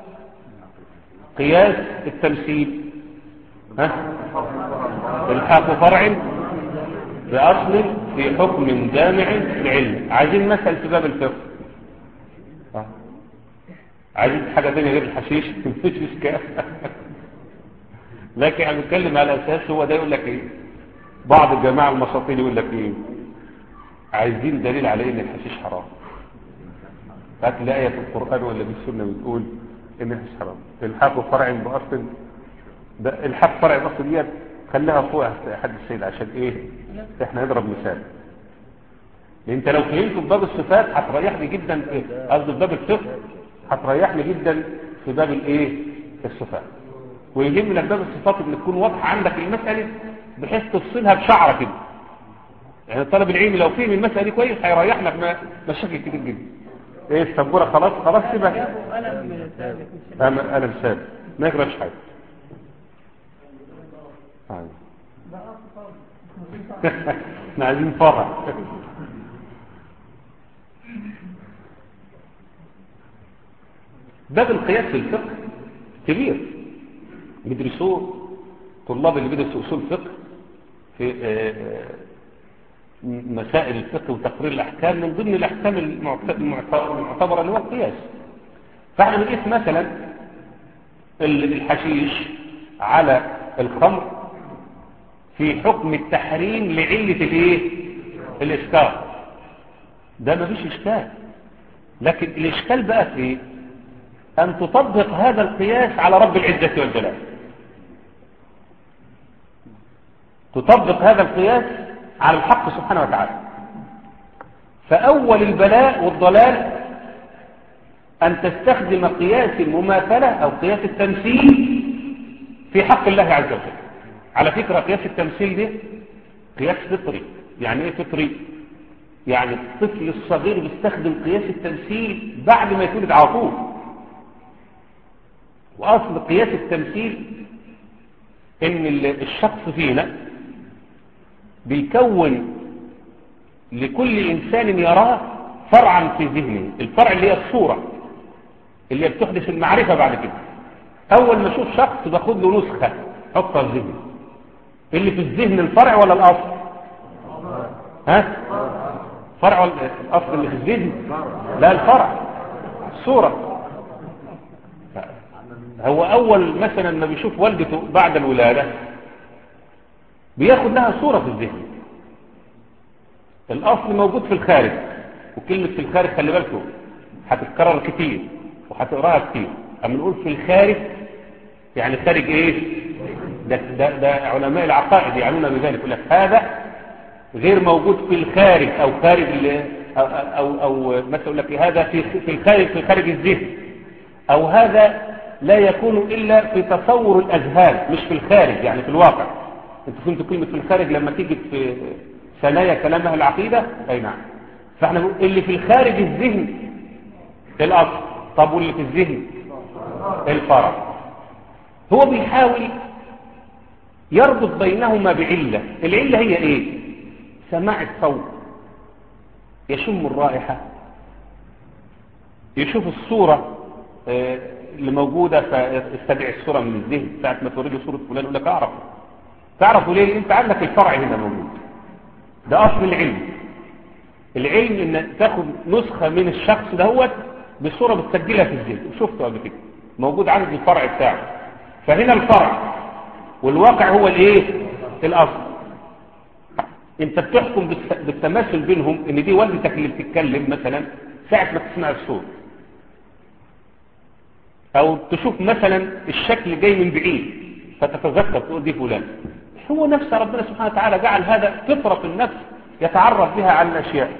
قياس التمثيل؟ ها الحاق فرع باصل في حكم جامع لعلم. عايزين مثل في باب الفقه. اه عايزين حاجه ثانيه غير الحشيش مش اشكال. لكن انا بتكلم على اساس هو ده. يقول لك ايه بعض الجماعه المساطيل يقول لك ايه عايزين دليل على ان الحشيش حرام. هات لي آية في القرآن ولا في السنة بتقول إن الحشيش حرام. الحاق فرع بأصل ده الحاق فرع بأصل ديت خليها فوق حد السيد عشان إيه إحنا نضرب مثال. أنت لو فهمت في باب الصفات هتريحني جدا إيه قصدي في باب الفقه هتريحني جدا في باب الإيه الصفات. ويهم لك باب الصفات إن تكون واضحة عندك المسألة بحيث تفصلها بشعرة كده. يعني طالب العلم لو فهم المسألة دي كويس هيريح لك مشاكل كتير جدا. ايه السبوره خلاص خلاص سيبها انا انا مثال ما يجراش حاجه. احنا عايزين فرع. باب القياس في الفقه كبير بيدرسوه طلاب اللي بيدرسوا اصول فقه في مسائل الفقه وتقرير الأحكام. من ضمن الأحكام المعتبرة اللي هو القياس. فاحنا بنقيس مثلا الحشيش على الخمر في حكم التحريم لعلة الايه الإسكار. ده ما فيش إشكال. لكن الإشكال بقى في أن تطبق هذا القياس على رب العزة والجلال. تطبق هذا القياس على الحق سبحانه وتعالى. فأول البلاء والضلال أن تستخدم قياس المماثلة أو قياس التمثيل في حق الله عز وجل. على فكرة قياس التمثيل ده قياس فطري. يعني ايه فطري؟ يعني الطفل الصغير بيستخدم قياس التمثيل بعد ما يتولد على طول. وأصل قياس التمثيل إن الشخص فينا بيكون لكل إنسان يراه فرعا في ذهنه. الفرع اللي هي الصورة اللي بتحدث المعرفة بعد كده. أول ما أشوف شخص باخد له نسخة حطها في ذهني. اللي في الذهن الفرع ولا الأصل؟ ها؟ فرع ولا الأصل اللي في الذهن؟ لا الفرع الصورة. هو أول مثلا ما بيشوف والدته بعد الولادة بياخد لها صورة في الذهن. الأصل موجود في الخارج. وكلمة في الخارج خلي بالكم هتتكرر كتير وهتقراها كتير. أما نقول في الخارج يعني خارج إيه؟ ده, ده, ده علماء العقائد يعنون بذلك. يقول لك هذا غير موجود في الخارج أو خارج أو, أو, أو مثلا يقول لك هذا في, في الخارج في خارج الذهن. أو هذا لا يكون إلا في تصور الأذهان مش في الخارج يعني في الواقع. انتوا فهمتوا كلمة في الخارج لما تيجي في ثنايا كلام اهل العقيدة؟ اي نعم. فاحنا نقول اللي في الخارج الذهن الأصل. طب واللي في الذهن الفرع. هو بيحاول يربط بينهما بعلة. العلة هي ايه؟ سماع الصوت. يشم الرائحة، يشوف الصورة اللي موجودة فيستدعي الصورة من الذهن، ساعة ما توريله صورة فلان يقول لك أعرف. تعرفوا ليه؟ انت عندك الفرع هنا موجود. ده أصل العلم. العلم ان تاخد نسخة من الشخص دهوت بصورة بتسجلها في الذهن، شفته قبل كده موجود عندك الفرع بتاعه. فهنا الفرع والواقع هو الايه؟ الأصل. انت بتحكم بالتماثل بينهم، ان دي والدتك اللي بتتكلم مثلا ساعة ما تسمع الصوت، او تشوف مثلا الشكل جاي من بعيد فتتذكر تقول دي فلان. هو نفسه ربنا سبحانه وتعالى جعل هذا فطرة في النفس يتعرف بها على الاشياء.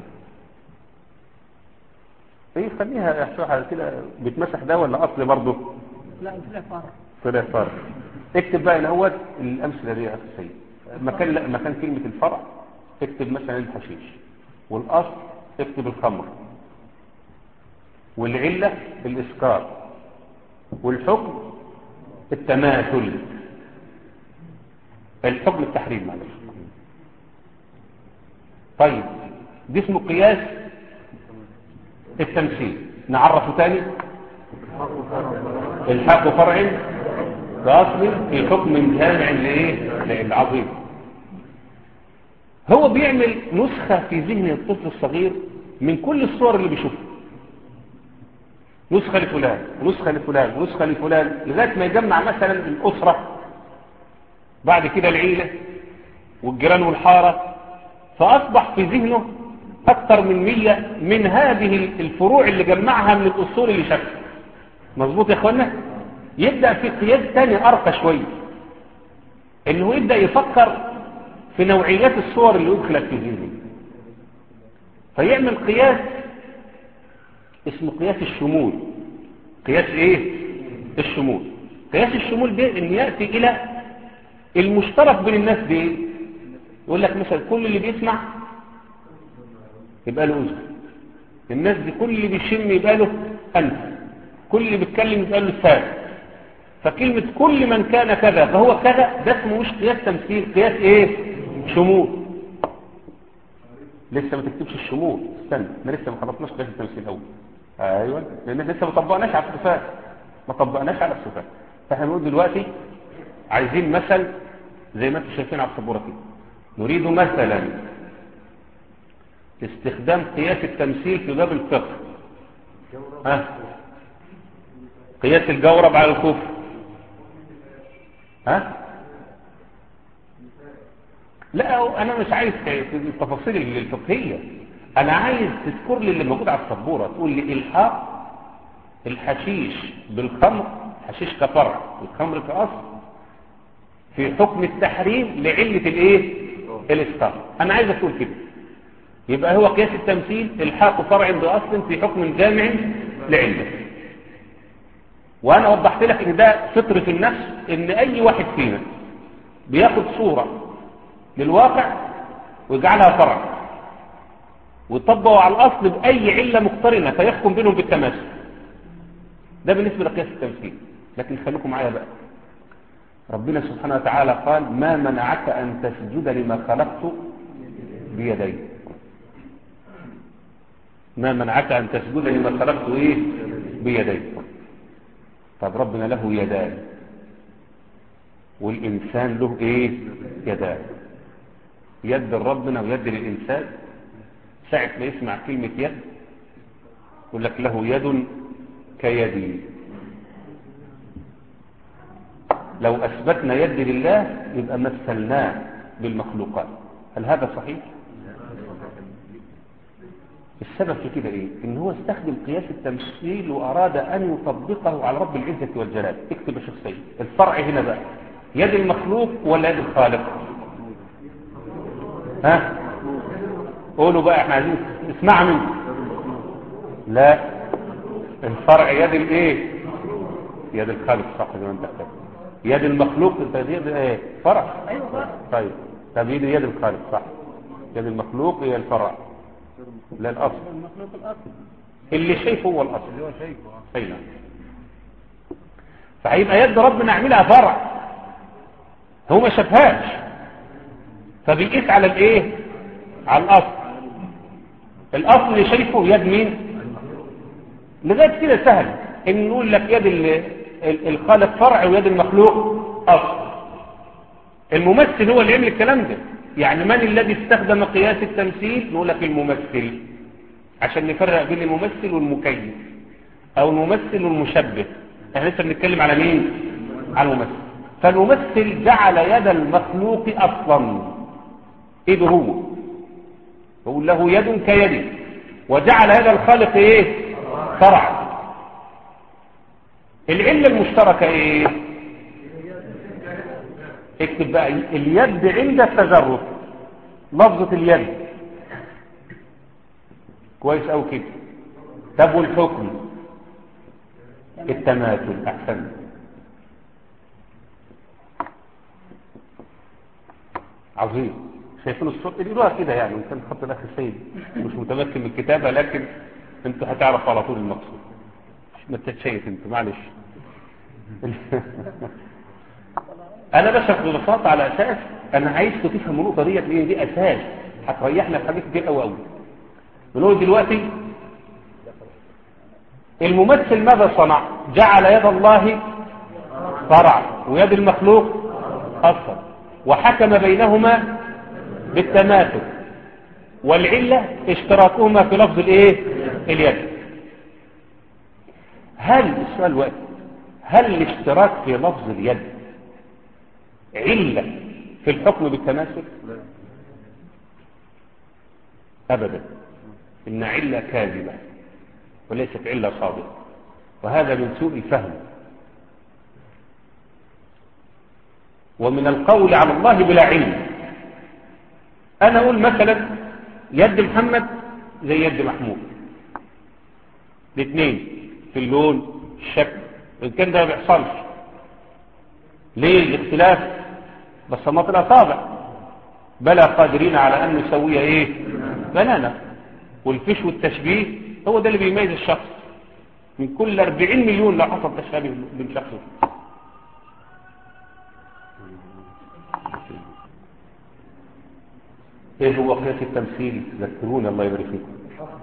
ايه خليها يحشوها كده بتمسح ده ولا اصل برضه؟ لا طلع فرع. طلع فرع. اكتب بقى الاول الامثله دي يا اخي سيد. مكان مكان كلمه الفرع اكتب مثلا الحشيش، والاصل اكتب الخمر، والعله الاسكار، والحكم التماثل. الحكم التحريم معلش. طيب دي اسمه قياس التمثيل. نعرفه تاني. الحق فرع بأصل في حكم جامع لايه؟ العظيم. هو بيعمل نسخة في ذهن الطفل الصغير من كل الصور اللي بيشوفها، نسخة لفلان ونسخة لفلان ونسخة لفلان، لغاية ما يجمع مثلا الأسرة، بعد كده العيلة والجيران والحارة، فأصبح في ذهنه أكثر من مية من هذه الفروع اللي جمعها من الأصول اللي شافها. مظبوط يا اخوانا؟ يبدأ في قياس تاني أرقى شوية، إنه يبدأ يفكر في نوعيات الصور اللي أدخلت في ذهنه، فيعمل قياس اسمه قياس الشمول. قياس إيه؟ الشمول. قياس الشمول ده إن يأتي إلى المشترك بين الناس دي. يقول لك مثلا كل اللي بيسمع يبقى له أذن، الناس دي كل اللي بيشم يبقى له أنف، كل اللي بيتكلم يبقى له لسان. فكلمة كل من كان كذا فهو كذا، ده اسمه مش قياس تمثيل، قياس ايه؟ شمول. لسه ما تكتبش الشمول، استنى، احنا لسه ما خلصناش قياس التمثيل الاول. ايوه، لان لسه ما طبقناش على الصفات، ما طبقناش على الصفات. فاحنا بنقول دلوقتي عايزين مثل زي ما انتم شايفين على السبوره كده. نريد مثلا استخدام قياس التمثيل في باب الفقه. ها؟ قياس الجورب على الكفر. ها؟ لا انا مش عايز التفاصيل الفقهيه، انا عايز تذكر لي اللي موجود على السبوره، تقول لي الحاق الحشيش بالخمر، حشيش كفرع والخمر كاصل، في حكم التحريم لعله الايه؟ الاسقاط. انا عايز اقول كده. يبقى هو قياس التمثيل الحاق فرع باصل في حكم جامع لعله. وانا وضحت لك ان ده فطره النفس، ان اي واحد فينا بياخد صوره للواقع ويجعلها فرع ويطبقه على الاصل باي عله مقترنه فيحكم بينهم بالتماثل. ده بالنسبه لقياس التمثيل. لكن خليكم معايا بقى. ربنا سبحانه وتعالى قال: ما منعك ان تسجد لما خلقت بيدي. ما منعك ان تسجد لما خلقت ايه؟ بيدي. طب ربنا له يدان والإنسان له إيه؟ يدان. يد ربنا ويد للإنسان. ساعة ما يسمع كلمة يد يقول لك له يد كيدي. لو أثبتنا يد لله يبقى مثلناه بالمخلوقات. هل هذا صحيح؟ السبب في كده ايه؟ ان هو استخدم قياس التمثيل واراد ان يطبقه على رب العزة والجلال. اكتب يا شيخ سيد. الفرع هنا بقى يد المخلوق ولا يد الخالق؟ ها؟ قولوا بقى، احنا عايزين نسمع منكم. لا، الفرع يد الايه؟ يد الخالق. صح زي ما انت قلت. يد المخلوق يد ايه؟ فرع. ايوه فرع. طيب طب يد يد الخالق. صح. يد المخلوق هي الفرع لا الأصل. المخلوق الأصل اللي شايفه هو الأصل اللي هو شايفه. أيوة. فهيبقى يد ربنا اعملها فرع، هو ما شافهاش فبيقيس على الايه؟ على الأصل. الأصل اللي شايفه يد مين؟ لغاية كده سهل إن نقول لك يد الخالق فرع ويد المخلوق أصل. الممثل هو اللي يعمل الكلام ده. يعني من الذي استخدم قياس التمثيل؟ نقول لك الممثل، عشان نفرق بين الممثل والمكيف أو الممثل والمشبه. احنا لسه بنتكلم على مين؟ على الممثل. فالممثل جعل يد المخلوق أصلا، إيده هو، يقول له يد كيدي، وجعل يد الخالق إيه؟ فرع. العلة المشتركة إيه؟ اكتب بقى اليد عند التجرد، لفظة اليد كويس أو كده. طب والحكم؟ التماثل. أحسن. عظيم. شايفين الصوت اللي كده يعني ممكن تحط الاخ السيد مش متمكن من الكتابه، لكن انتوا هتعرفوا على طول المقصود. ما تتشيت انت معلش. انا بشرح ببساطه على اساس انا عايزكم تفهموا النقطه ديت، لان دي اساس هتريحنا في حاجات كتير قوي قوي. بنقول دلوقتي الممثل ماذا صنع؟ جعل يد الله فرع ويد المخلوق اصل، وحكم بينهما بالتماثل، والعلة اشتراكهما في لفظ الايه؟ اليد. هل السؤال وقت هل الاشتراك في لفظ اليد علة في الحكم بالتماثل؟ ابدا، ان علة كاذبة وليست علة صادقة، وهذا من سوء الفهم ومن القول على الله بلا علم. انا اقول مثلا يد محمد زي يد محمود، الاثنين في اللون الشكل، ان كان ده ما بيحصلش. ليه الاختلاف؟ بصمات الاصابع. بلا قادرين على ان نسوي ايه؟ بنانا. والفش والتشبيه هو ده اللي بيميز الشخص من كل أربعين مليون لو حصل تشابه بين شخص. ايه هو قياس التمثيل؟ ذكروني الله يبارك فيكم.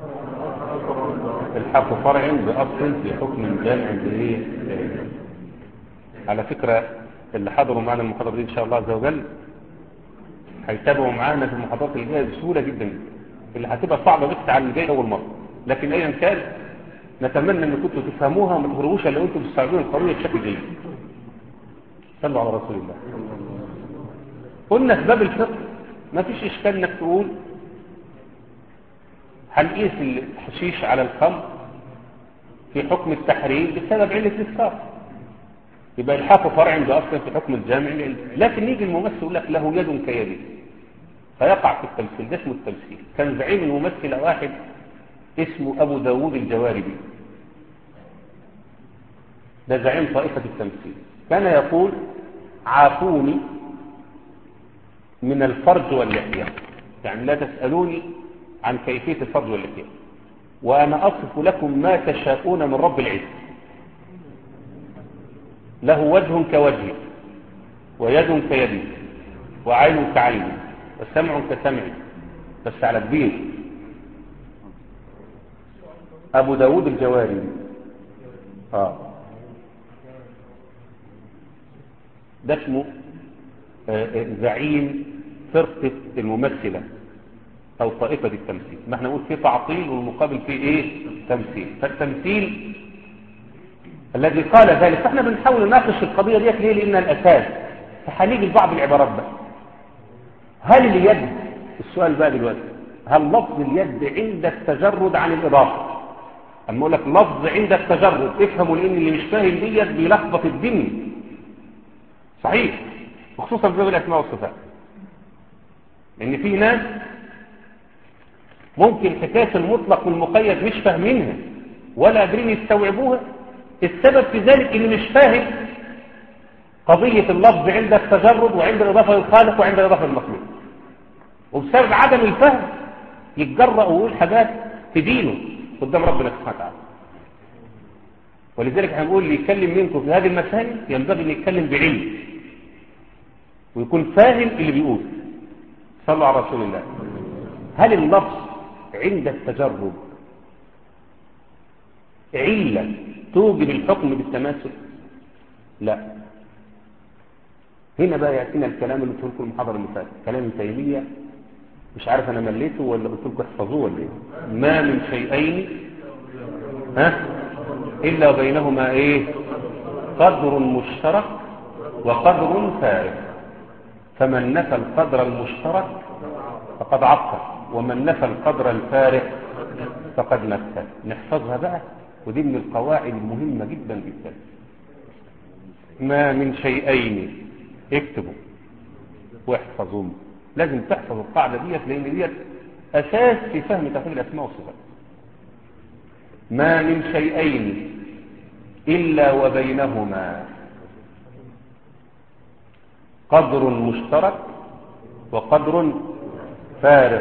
الحق فرع باصل في حكم جامع بايه؟ على فكره اللي حضروا معنا المحاضره دي ان شاء الله عز وجل هيتابعوا معانا في المحاضرات اللي جايه بسهوله جدا، اللي هتبقى صعبه بس على اللي جاي اول مره، لكن ايا كان نتمنى ان كنتوا تفهموها وما تغرقوش الا وانتم بتستوعبون القضيه بشكل جيد. صلوا على رسول الله. قلنا في باب الفقه ما فيش اشكال انك تقول هنقيس الحشيش على الخمر في حكم التحريم بسبب علة الاسكار، يبقى الحاق فرع ده اصلا في حكم الجامع. لكن يجي الممثل يقول لك له يد كيدي فيقع في التمثيل، ده اسمه التمثيل. كان زعيم الممثل واحد اسمه ابو داوود الجواربي، ده زعيم طائفة التمثيل. كان يقول عافوني من الفرج واللحية، يعني لا تسألوني عن كيفية الفرج واللحية، وأنا أصف لكم ما تشاءون من رب العزة. له وجه كوجهي، ويد كيدي، وعين كعيني، وسمع كسمعي، بس على كبير. أبو داود الجواري آه. ده اسمه آه زعيم فرقة الممثلة أو طائفة التمثيل. ما احنا نقول فيه تعطيل والمقابل فيه ايه؟ تمثيل. فالتمثيل الذي قال ذلك، فاحنا بنحاول نناقش القضية ديت ليه؟ لأن الأساس. فهنيجي لبعض العبارات بقى. هل اليد، السؤال بقى دلوقتي، هل لفظ اليد عند التجرد عن الإضافة؟ أما أقول لك لفظ عند التجرد، افهموا لأن اللي مش فاهم ديت بيلخبط الدنيا. صحيح، وخصوصا في باب الأسماء والصفات. لأن في ناس ممكن حكاية المطلق والمقيد مش فاهمينها ولا قادرين يستوعبوها. السبب في ذلك إنه مش فاهم قضية اللفظ عند التجرد وعند الإضافة للخالق وعند الإضافة للمخلوق، وبسبب عدم الفهم يتجرأ ويقول حاجات تدينه قدام ربنا سبحانه وتعالى. ولذلك هنقول اللي يتكلم منكم في هذه المسائل ينبغي أن يتكلم بعلم ويكون فاهم اللي بيقول. صلوا على رسول الله. هل اللفظ عند التجرب علة توجب الحكم بالتماثل؟ لا. هنا بقى يأتينا الكلام اللي قلت لكم المحاضرة اللي فاتت، كلام ابن تيمية، مش عارف انا مليته ولا قلت لكم احفظوه ولا ايه. ما من شيئين ها الا بينهما ايه قدر مشترك وقدر فارق، فمن نفى القدر المشترك فقد عطل، ومن نفى القدر الفارق فقد مثل. نحفظها بقى، ودي من القواعد المهمة جدا جدا. ما من شيئين، اكتبوا واحفظوهم، لازم تحفظ القاعدة ديت لان ديت اساس في فهم توحيد الاسماء والصفات. ما من شيئين الا وبينهما قدر مشترك وقدر فارق.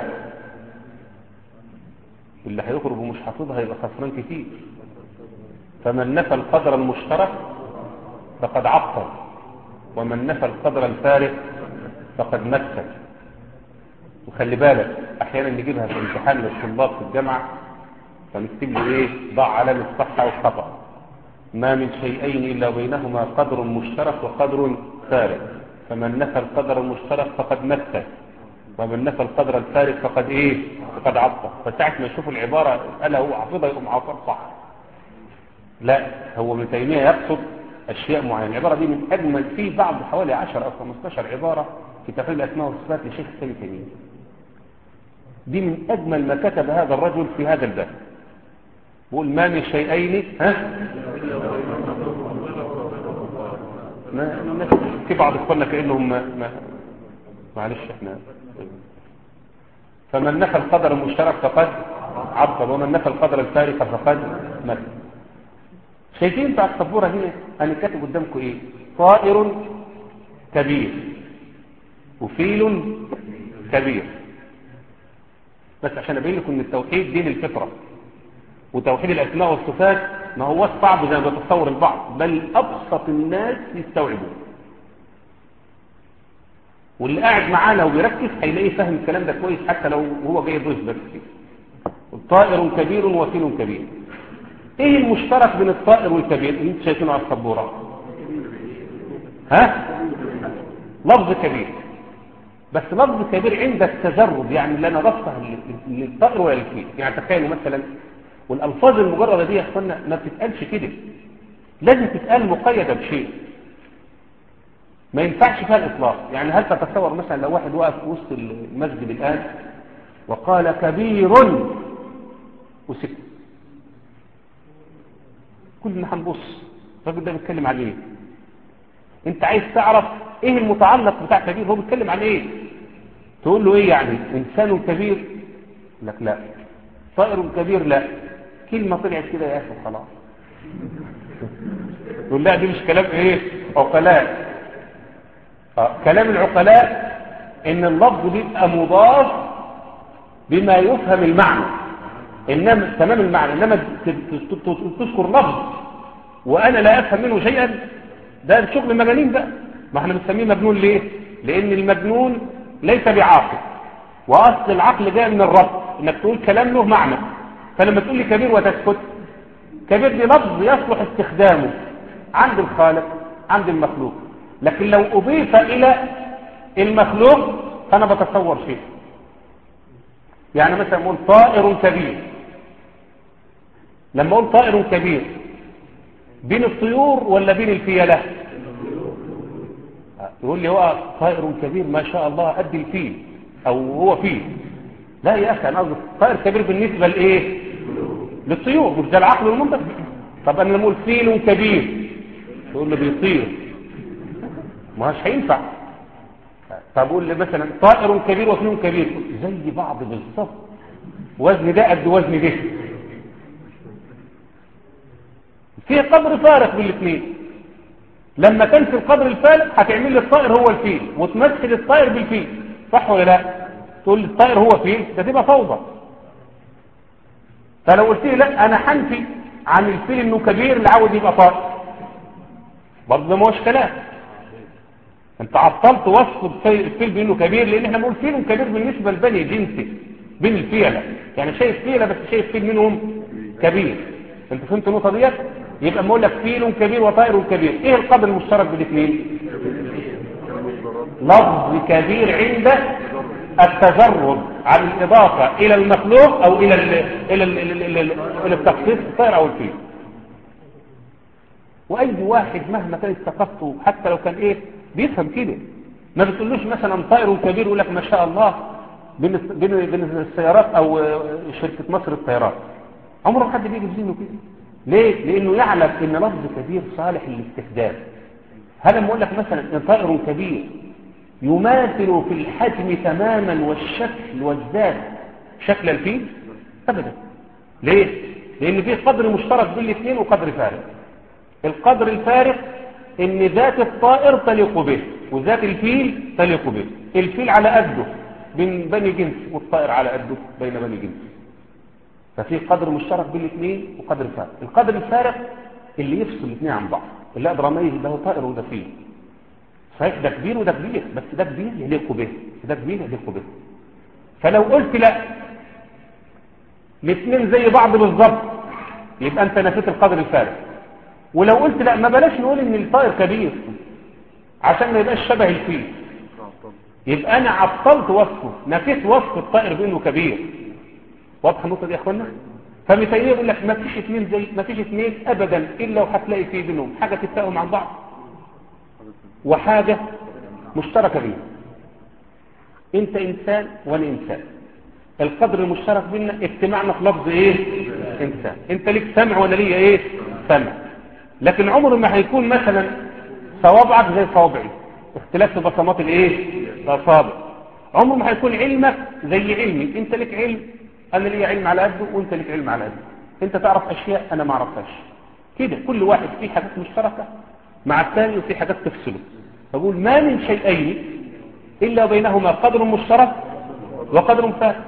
اللي هيخرج ومش حافظها يبقى خسران كتير. فمن نفى القدر المشترك فقد عطل، ومن نفى القدر الفارق فقد مثل. وخلي بالك احيانا نجيبها في امتحان للطلاب في الجامعه فنكتب له ايه ضع علامه الصح او الخطا. ما من شيئين الا بينهما قدر مشترك وقدر فارق، فمن نفى القدر المشترك فقد مثل، ومن نفى القدر الفارق فقد ايه فقد عطل. فساعه ما يشوفوا العباره قالها هو حافظها يقوم عاطل صح. لا، هو ابن تيميه يقصد اشياء معينه. العباره دي من اجمل، في بعض حوالي عشرة او خمستاشر عباره في تفريق الاسماء والصفات لشيخ ابن تيميه. دي من اجمل ما كتب هذا الرجل في هذا الباب. بقول ما من شيئين ها ما في بعض اخواننا كانهم ما, ما معلش احنا. فمن نفى القدر المشترك فقد عطل، ومن نفى القدر الفارق فقد مثل. شايفين بتاع السبوره هنا انا كاتب قدامكم ايه؟ طائر كبير وفيل كبير، بس عشان ابين لكم ان التوحيد دين الفطره، وتوحيد الاسماء والصفات ما هو صعب زي ما بتصور البعض، بل ابسط الناس يستوعبوه. واللي قاعد معانا وبيركز هيلاقيه فاهم الكلام ده كويس حتى لو هو جاي ضيف بس كده. طائر كبير وفيل كبير. ايه المشترك بين الطائر والكبير اللي انتوا شايفينه على السبوره؟ ها لفظ كبير، بس لفظ كبير عند التجرد، يعني اللي انا ضفتها للطائر ولا للفيل. يعني تخيلوا مثلا، والالفاظ المجرده دي يا اخوانا ما بتتقالش كده، لازم تتقال مقيده بشيء، ما ينفعش فيها الاطلاق. يعني هل تتصور مثلا لو واحد واقف في وسط المسجد الان وقال كبير وسكت، كلنا هنبص الراجل ده بيتكلم عن ايه؟ انت عايز تعرف ايه المتعلق بتاع كبير، هو بيتكلم عن ايه؟ تقول له ايه يعني؟ انسان كبير؟ لك لا. طائر كبير؟ لا. كلمه طلعت كده يا اخي خلاص. تقول لا دي مش كلام ايه عقلاء. اه كلام العقلاء ان اللفظ بيبقى مضاف بما يفهم المعنى، انما تمام المعنى، انما تذكر لفظ وانا لا افهم منه شيئا، ده شغل مجانين بقى. ما احنا بنسميه مجنون ليه؟ لان المجنون ليس بعاقل، واصل العقل جاء من الرب، انك تقول كلام له معنى. فلما تقول لي كبير وتسكت، كبير دي لفظ يصلح استخدامه عند الخالق عند المخلوق، لكن لو اضيف الى المخلوق فانا بتصور شيء. يعني مثلا اقول طائر كبير، لما اقول طائر كبير بين الطيور ولا بين الفيلة؟ يقول لي هو طائر كبير ما شاء الله قد الفيل او هو فيل. لا يا اخي انا قصدي طائر كبير بالنسبه لايه؟ للطيور، مش ده العقل والمنطق. طب انا لما اقول فيل كبير تقول له بيطير، ما مش هينفع. طب اقول لي مثلا طائر كبير وفيل كبير زي بعض بالظبط، وزن ده قد وزن ده، في قدر فارق بين الاثنين. لما تنسي القدر الفارق هتعمل لي الطائر هو الفيل وتمثل الطائر بالفيل، صح ولا لا؟ تقول لي الطائر هو فيل، ده تبقى فوضى. فلو قلت لي لا انا حنفي عن الفيل انه كبير اللي عاوز يبقى طائر، برضه ما هوش كلام. انت عطلت وصف الفيل بانه كبير، لان احنا بنقول فيل كبير بالنسبه لبني جنسه، بين الفيلة، يعني شايف فيلة بس شايف فيل منهم كبير. انت فهمت النقطة ديت؟ يبقى ما اقول لك فيل كبير وطائر كبير، ايه القدر المشترك بالاثنين؟ لفظ كبير عند التجرد عن الإضافة إلى المخلوق أو إلى ال إلى ال إلى ال إلى التخصيص الطائر أو الفيل. وأي واحد مهما كان ثقافته حتى لو كان إيه بيفهم كده، ما بتقولوش مثلا طائر كبير يقول لك ما شاء الله بين بين بين السيارات أو شركة مصر الطيران، عمره ما حد بيجي في ذهنه كده. ليه؟ لأنه يعلم إن لفظ كبير صالح للاستخدام. هل لما أقول لك مثلا إن طائر كبير يماثل في الحجم تماما والشكل والذات شكل الفيل؟ أبدا. ليه؟ لأن فيه قدر مشترك بين الاثنين وقدر فارق. القدر الفارق إن ذات الطائر تليق به وذات الفيل تليق به. الفيل على قده بين بني جنس والطائر على قده بين بني جنس، ففي قدر مشترك بين الاثنين وقدر فارق. القدر الفارق اللي يفصل الاثنين عن بعض، اللي أقدر أميز ده طائر وده فيل. صحيح ده كبير وده كبير، بس ده كبير يليق به ده كبير يليق به. فلو قلت لا الاثنين زي بعض بالظبط يبقى انت نفيت القدر الفارق. ولو قلت لا ما بلاش نقول ان الطائر كبير عشان ما يبقاش شبه الفيل، يبقى انا عطلت وصفه، نفيت وصف الطائر بانه كبير. واضحه النقطه دي يا اخوانا؟ فمثاليه يقول لك ما فيش اثنين زي ما فيش اثنين ابدا الا وهتلاقي في بينهم حاجه تتفاهم عن بعض وحاجة مشتركة بينا. انت انسان وانا انسان، القدر المشترك بينا اجتماعنا في لفظ ايه؟ انسان. انت ليك سمع وانا ليا ايه؟ سمع. لكن عمر ما هيكون مثلا صوابعك زي صوابعي، اختلاف في بصمات الايه؟ الاصابع. عمر ما هيكون علمك زي علمي، انت ليك علم انا ليا علم على قده وانت ليك علم على قده. انت تعرف اشياء انا ما اعرفهاش. كده كل واحد فيه حاجات مشتركة مع الثاني وفي حاجات تفصله. فقول ما من شيئين إلا بينهما قدر مشترك وقدر فارق.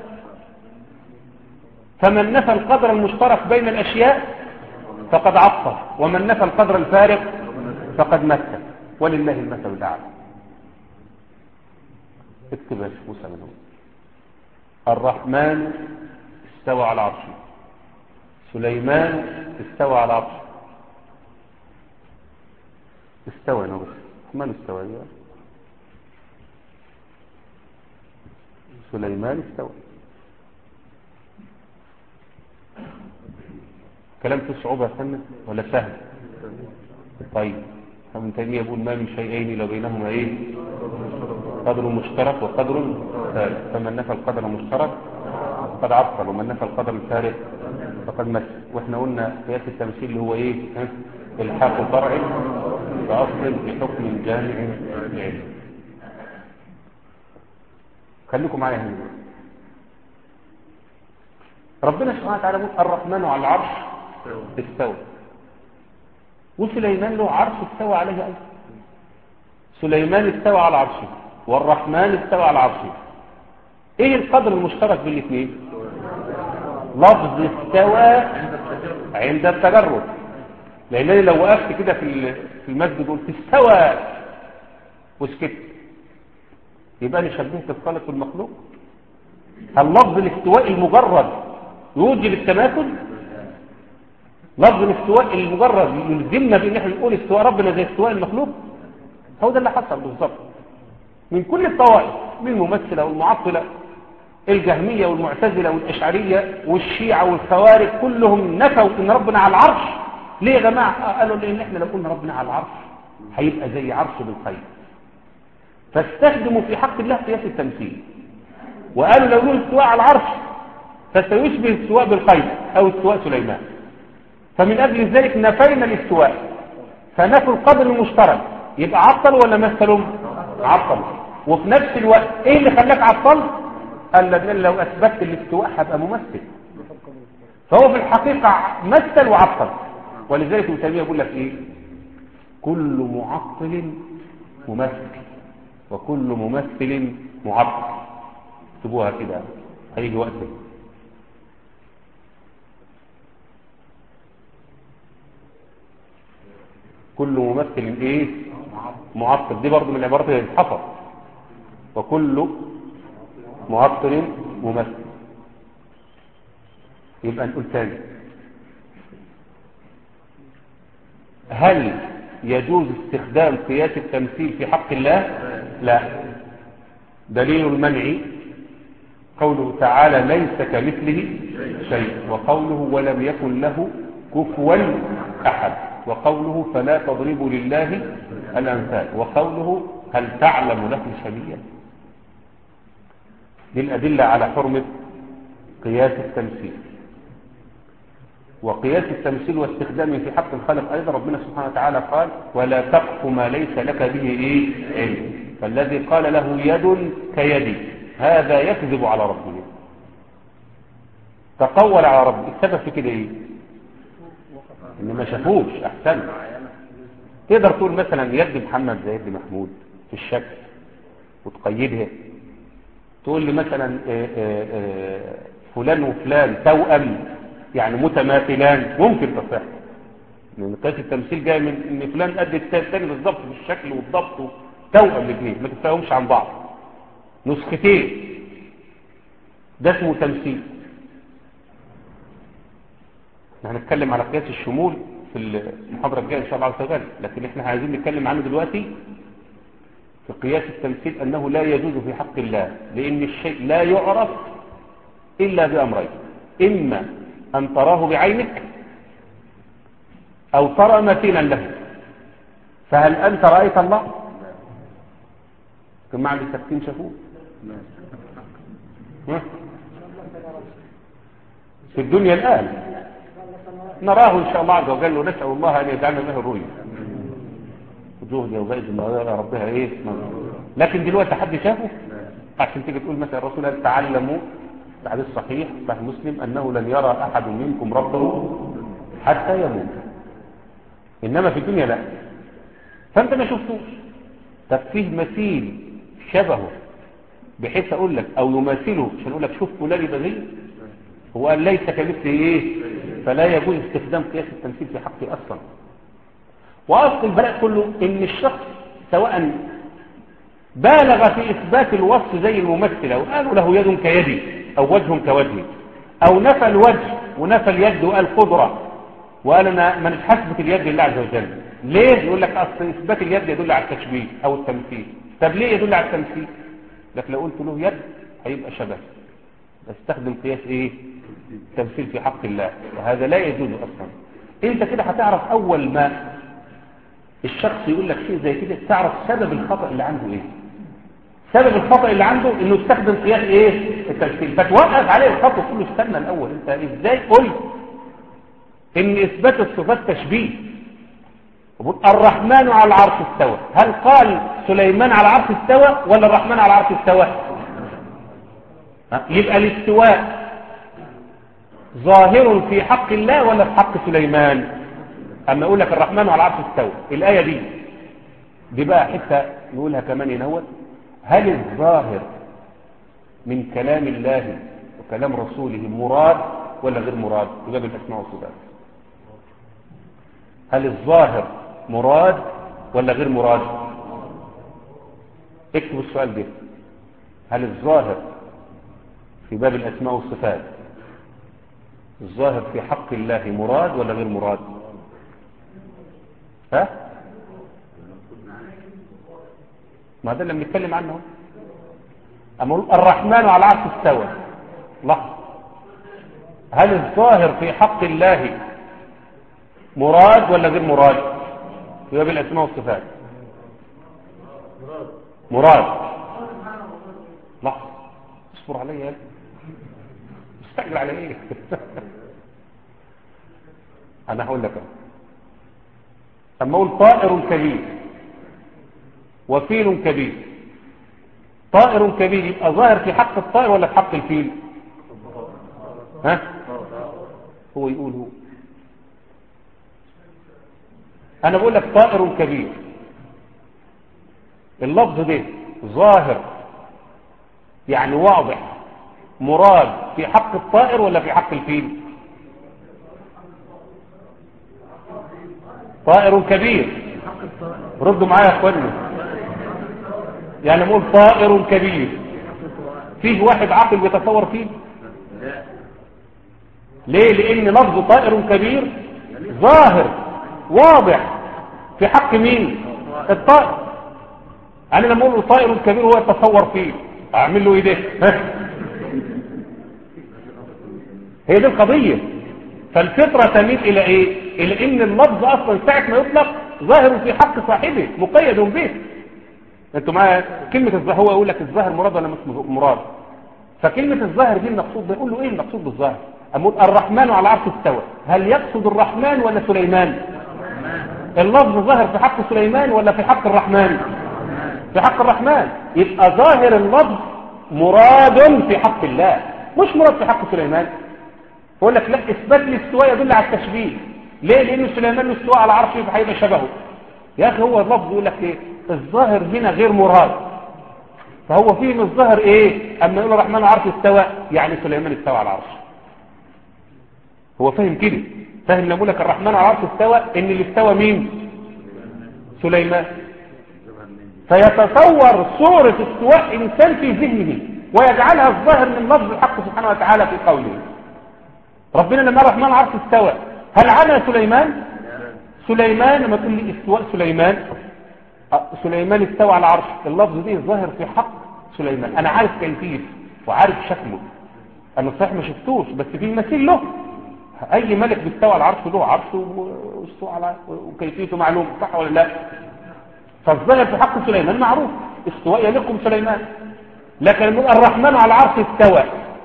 فمن نفى القدر المشترك بين الأشياء فقد عطل، ومن نفى القدر الفارق فقد مثل، ولله المثل الأعلى. اكتب يا موسى منهم. الرحمن استوى على عرشه، سليمان استوى على عرشه. استوى نبص من استوى؟ سليمان استوى. كلام فيه صعوبة يا فندم ولا سهل؟ طيب ابن تيمية يقول ما من شيئين لو بينهما ايه؟ قدر مشترك وقدر فارق. فمن نفى القدر المشترك فقد عطل، ومن نفى القدر الفارق فقد مثل. واحنا قلنا قياس التمثيل اللي هو ايه؟ الحاق فرع بأصل بحكم جامع العلم. خليكم معايا هنا. ربنا سبحانه وتعالى يقول الرحمن على العرش استوى، وسليمان له عرش استوى عليه أيضا. سليمان استوى على عرشه والرحمن استوى على عرشه. ايه القدر المشترك بين الاثنين؟ لفظ استوى عند التجرد. لأنني لو وقفت كده في المسجد قلت استوى وسكت يبقى أنا شبهت الخالق بالمخلوق. هل لفظ الاستواء المجرد يوجب التماثل؟ لفظ الاستواء المجرد يلزمنا بأن احنا نقول استواء ربنا زي استواء المخلوق؟ هو ده اللي حصل بالظبط من كل الطوائف، من الممثلة والمعطلة، الجهمية والمعتزلة والأشعرية والشيعة والخوارج، كلهم نفوا ان ربنا على العرش. ليه يا جماعة؟ قالوا لأن احنا لو قلنا ربنا على العرش هيبقى زي عرش بالخير، فاستخدموا في حق الله قياس التمثيل، وقالوا لو قلنا استواء على العرش فسيشبه الاستواء بالخير أو استواء سليمان. فمن أجل ذلك نفينا الاستواء، فنفوا القدر المشترك. يبقى عطل ولا مثلهم؟ عطل. وفي نفس الوقت ايه اللي خلاك عطل؟ قال لك لو اثبتت الاستواء هبقى ممثل. فهو في الحقيقة مثل وعطل. ولذلك ابن تيمية يقول لك ايه؟ كل معطل ممثل وكل ممثل معطل. اكتبوها كده هيجي وقت. كل ممثل ايه؟ معطل. دي برضو من العبارات اللي بتتحفظ. وكل معطل ممثل. يبقى نقول تاني، هل يجوز استخدام قياس التمثيل في حق الله؟ لا. دليل المنع قوله تعالى ليس كمثله شيء، وقوله ولم يكن له كفوا أحد، وقوله فلا تضربوا لله الأمثال، وقوله هل تعلم له سميا. دي الأدلة على حرمة قياس التمثيل. وقياس التمثيل واستخدامه في حق الخالق أيضا ربنا سبحانه وتعالى قال ولا تقف ما ليس لك به إيه علم، فالذي قال له يد كيدي هذا يكذب على ربه، تقول على ربه. السبب في كده ايه؟ ان ما شافوش. احسن تقدر تقول مثلا يد محمد زي يد محمود في الشكل وتقيدها، تقول لي مثلا آآ آآ فلان وفلان توأم يعني متماثلان، ممكن تصح، لان قياس التمثيل جاي من ان فلان قد الثاني بالظبط في الشكل والضبط، توأم الاثنين ما تفهمش عن بعض، نسختين، ده اسمه تمثيل. احنا هنتكلم على قياس الشمول في المحاضرة الجاية ان شاء الله عز وجل، لكن احنا عايزين نتكلم عنه دلوقتي في قياس التمثيل انه لا يجوز في حق الله، لان الشيء لا يعرف الا بامرين، اما ان تراه بعينك او ترى مثيلا له. فهل انت رأيت الله؟ كما عند السكتين شافوه في الدنيا الآن، نراه إن شاء الله عز وجل، ونسأل الله أن يجعلنا له الرؤيا وجوه يومئذ يا ربها إيه. لكن دلوقتي حد شافه؟ عشان تيجي تقول مثلا الرسول قال تعلموا الحديث الصحيح صحيح مسلم أنه لن يرى أحد منكم ربه حتى يموت، إنما في الدنيا لا. فأنت ما شفتوش، طب فيه مثيل شبهه بحيث أقول لك أو يماثله عشان أقول لك شوف فلان بغي، هو قال ليس كمثله إيه، فلا يجوز استخدام قياس التمثيل في حقه أصلا. وأصل البلاء كله إن الشخص سواء بالغ في إثبات الوصف زي الممثل أو قالوا له يد كيدي أو وجه كوجهي، أو نفى الوجه ونفى اليد وقال قدرة وقال أنا ما نتحسبت اليد لله عز وجل. ليه؟ يقول لك أصل إثبات اليد يدل على التشبيه أو التمثيل. طب ليه يدل على التمثيل؟ لكن لو قلت له يد هيبقى شبه، استخدم قياس ايه؟ تمثيل في حق الله، وهذا لا يجوز اصلا. انت كده هتعرف اول ما الشخص يقول لك شيء زي كده تعرف سبب الخطأ اللي عنده ايه. سبب الخطأ اللي عنده انه استخدم قياس ايه؟ التمثيل، فتوقف عليه الخطأ كله. استنى الاول، انت ازاي قلت ان اثبات الصفات تشبيه؟ الرحمن على العرش استوى، هل قال سليمان على العرش استوى ولا الرحمن على العرش استوى؟ يبقى الاستواء ظاهر في حق الله ولا في حق سليمان؟ اما اقول لك الرحمن على العرش استوى، الايه دي دي بقى حته نقولها كمان ينوت، هل الظاهر من كلام الله وكلام رسوله مراد ولا غير مراد في باب الاسماء والصفات؟ هل الظاهر مراد ولا غير مراد؟ اكتب السؤال ده، هل الظاهر في باب الاسماء والصفات الظاهر في حق الله مراد ولا غير مراد؟ ها؟ ما ده اللي بنتكلم عنه. اما الرحمن على العرش استوى، لحظه، هل الظاهر في حق الله مراد ولا غير مراد في باب الاسماء والصفات؟ مراد. لحظه اصبر عليا يا مستعجل على ايه؟ انا هقول لك اما اقول طائر كبير وفيل كبير، طائر كبير يبقى ظاهر في حق الطائر ولا في حق الفيل؟ ها؟ هو يقول هو انا بقول لك طائر كبير، اللفظ ده ظاهر يعني واضح مراد في حق الطائر ولا في حق الفيل؟ طائر كبير، ردوا معايا يا اخواني. يعني نقول طائر كبير، فيه واحد عاقل بيتصور فيه؟ ليه؟ لان لفظ طائر كبير ظاهر واضح في حق مين؟ الطائر. انا لما اقول له طائر كبير هو يتصور فيه، اعمل له ايه ده؟ هي دي القضيه. فالفطره تميل الى ايه؟ الى ان اللفظ اصلا ساعه ما يطلق ظاهر في حق صاحبه مقيد به. انتوا معايا؟ كلمه الظاهر هو يقول لك الظاهر مراد ولا مش مراد؟ فكلمه الظاهر دي المقصود ده، يقول له ايه المقصود بالظاهر؟ اقول الرحمن على العرش استوى، هل يقصد الرحمن ولا سليمان؟ اللفظ ظاهر في حق سليمان ولا في حق الرحمن؟ في حق الرحمن. يبقى ظاهر اللفظ مراد في حق الله مش مراد في حق سليمان. يقول لك لا، اثبات الاستواء يدل على التشبيه. ليه؟ لان سليمان له استواء على عرشه فهيبقى شبهه. يا اخي هو اللفظ يقول لك ايه؟ الظاهر هنا غير مراد. فهو فيه من الظاهر ايه؟ اما يقول الرحمن على العرش استوى يعني سليمان استوى على العرش. هو فاهم كده، فاهم لما يقول لك الرحمن على العرش استوى ان اللي استوى مين؟ سليمان. فيتصور صورة استواء انسان في ذهنه ويجعلها الظاهر من لفظ الحق سبحانه وتعالى في قوله. ربنا لما الرحمن على العرش استوى هل عمل سليمان؟ سليمان لما تقول لي استواء سليمان، سليمان استوى على العرش، اللفظ دي ظاهر في حق سليمان. انا عارف كيفيته وعارف شكله، انا صحيح ما شفتوش بس في مثيل له. اي ملك بيستوى على العرش له عرش واستوى على وكيفيته معلوم، صح ولا لا؟ فالظاهر في حق سليمان معروف، استواء يليق بسليمان. لكن الرحمن على العرش استوى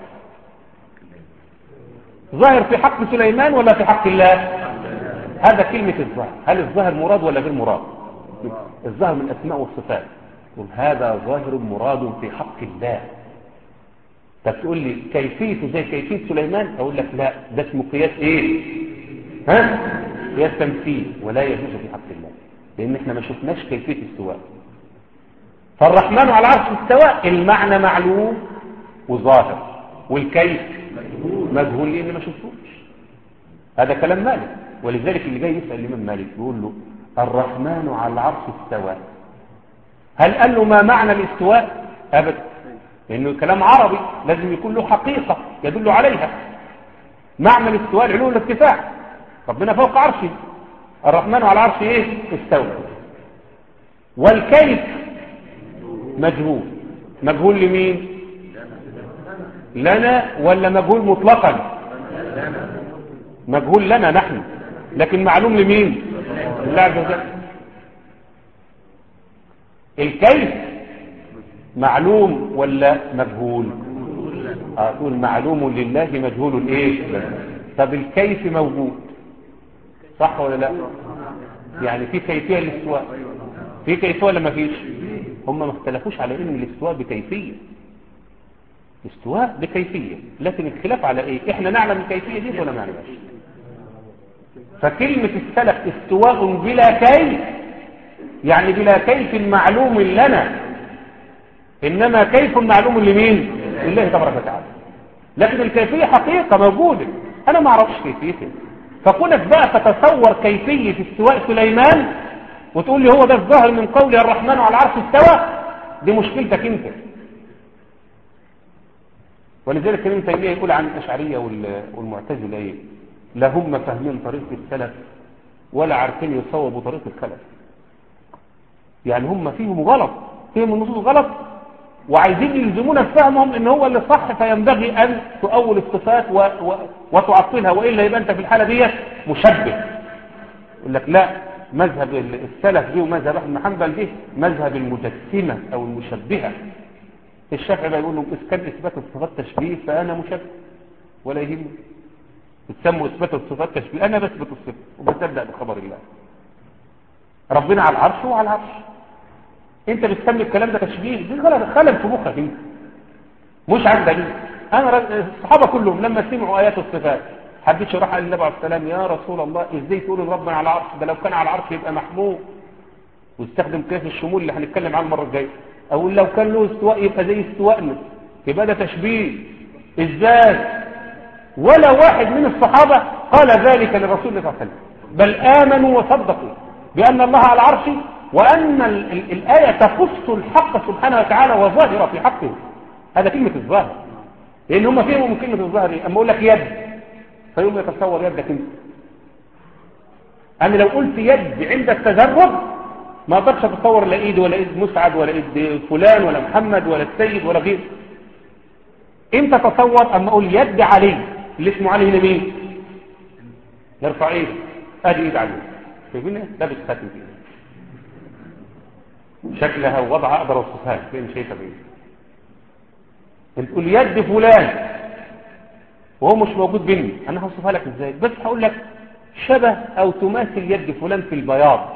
ظاهر في حق سليمان ولا في حق الله؟ هذا كلمة الظاهر. هل الظاهر مراد ولا غير مراد؟ الظاهر من الاسماء والصفات، هذا ظاهر مراد في حق الله. طب تقول لي كيفيته زي كيفية سليمان؟ اقول لك لا، ده اسمه قياس ايه؟ ها؟ قياس تمثيل ولا يجوز في حق الله، لان احنا ما شفناش كيفية استواء. فالرحمن على العرش استوى المعنى معلوم وظاهر، والكيف مجهول لان ما شفتوش. هذا كلام مالك. ولذلك اللي جاي يسأل الامام مالك بيقول له الرحمن على العرش استوى، هل قال له ما معنى الاستواء؟ ابدا، لانه كلام عربي لازم يكون له حقيقة يدل عليها. معنى الاستواء العلو والارتفاع، ربنا فوق عرشه، الرحمن على العرش ايه؟ استوى. والكيف مجهول. مجهول لمين؟ لنا ولا مجهول مطلقا؟ مجهول لنا نحن، لكن معلوم لمين؟ لله عز وجل. الكيف معلوم ولا مجهول؟ اقول معلوم لله مجهول ايه؟ طب الكيف موجود، صح ولا لا؟ يعني في كيفية للاستواء، في كيفية ولا ما فيش؟ هم ما اختلفوش على ان الاستواء بكيفية، استواء بكيفية، لكن الخلاف على ايه؟ احنا نعلم الكيفية دي ولا ما نعلمش؟ فكلمة السلف استواء بلا كيف يعني بلا كيف معلوم لنا، انما كيف معلوم لمين؟ لله تبارك وتعالى. لكن الكيفية حقيقة موجودة، انا ما اعرفش كيفيتها. فكونك بقى تتصور كيفية استواء سليمان وتقول لي هو ده الظاهر من قول الرحمن على العرش استوى، دي مشكلتك انت. ولذلك ابن تيمية يقول عن الأشعرية والمعتزلة ايه؟ لا هم فاهمين طريق السلف ولا عارفين يصوبوا طريق الخلف. يعني هم فيهم غلط، فيهم النصوص غلط، وعايزين يلزمونا بفهمهم ان هو اللي صح، فينبغي ان تؤول الصفات و... و... وتعطلها، والا يبقى انت في الحاله دي مشبه. يقول لك لا، مذهب السلف دي ومذهب احمد بن حنبل دي مذهب المجسمه او المشبهه. الشافعي بقى يقول لهم اذا كان اثبات الصفات تشبيه فانا مشبه ولا يهمني، بتسموا اثبات الصفات تشبيه، انا بثبت الصفات وبصدق بخبر الله. ربنا على العرش وعلى العرش، انت بتسمي الكلام ده تشبيه، دي غلط، خلل في مخك انت، مش عن دليل. انا الصحابه كلهم لما سمعوا ايات الصفات حدش راح قال النبي عليه السلام يا رسول الله ازاي تقول ربنا على العرش؟ ده لو كان على العرش يبقى محمود، واستخدم قياس الشمول اللي هنتكلم عنه المره الجايه. او لو كان له استواء يبقى زي استواءنا، يبقى ده تشبيه. ازاي؟ ولا واحد من الصحابه قال ذلك للرسول صلى الله عليه وسلم، بل امنوا وصدقوا بان الله على العرش، وأن ال ال الآية تخص الحق سبحانه وتعالى وظاهرة في حقه. هذا كلمة الظاهر، لأن هم فيهم من كلمة الظاهر. أما أقول لك يد، فيوم يتصور يدك انت. انا لو قلت يد عند التجرد ما اقدرش اتصور لا ايد ولا ايد مسعد ولا ايد فلان ولا محمد ولا السيد ولا غيره. امتى اتصور؟ اما اقول يد علي، اللي اسمه علي هنا مين؟ يرفع ايده، ادي ايد علي، شايفين لابس خاتم كده، شكلها ووضعها اقدر اوصفها لك، فين شايفها بايه؟ انت تقول يد فلان وهو مش موجود بيني، انا هوصفها لك ازاي؟ بس هقول لك شبه او تماثل يد فلان في البياض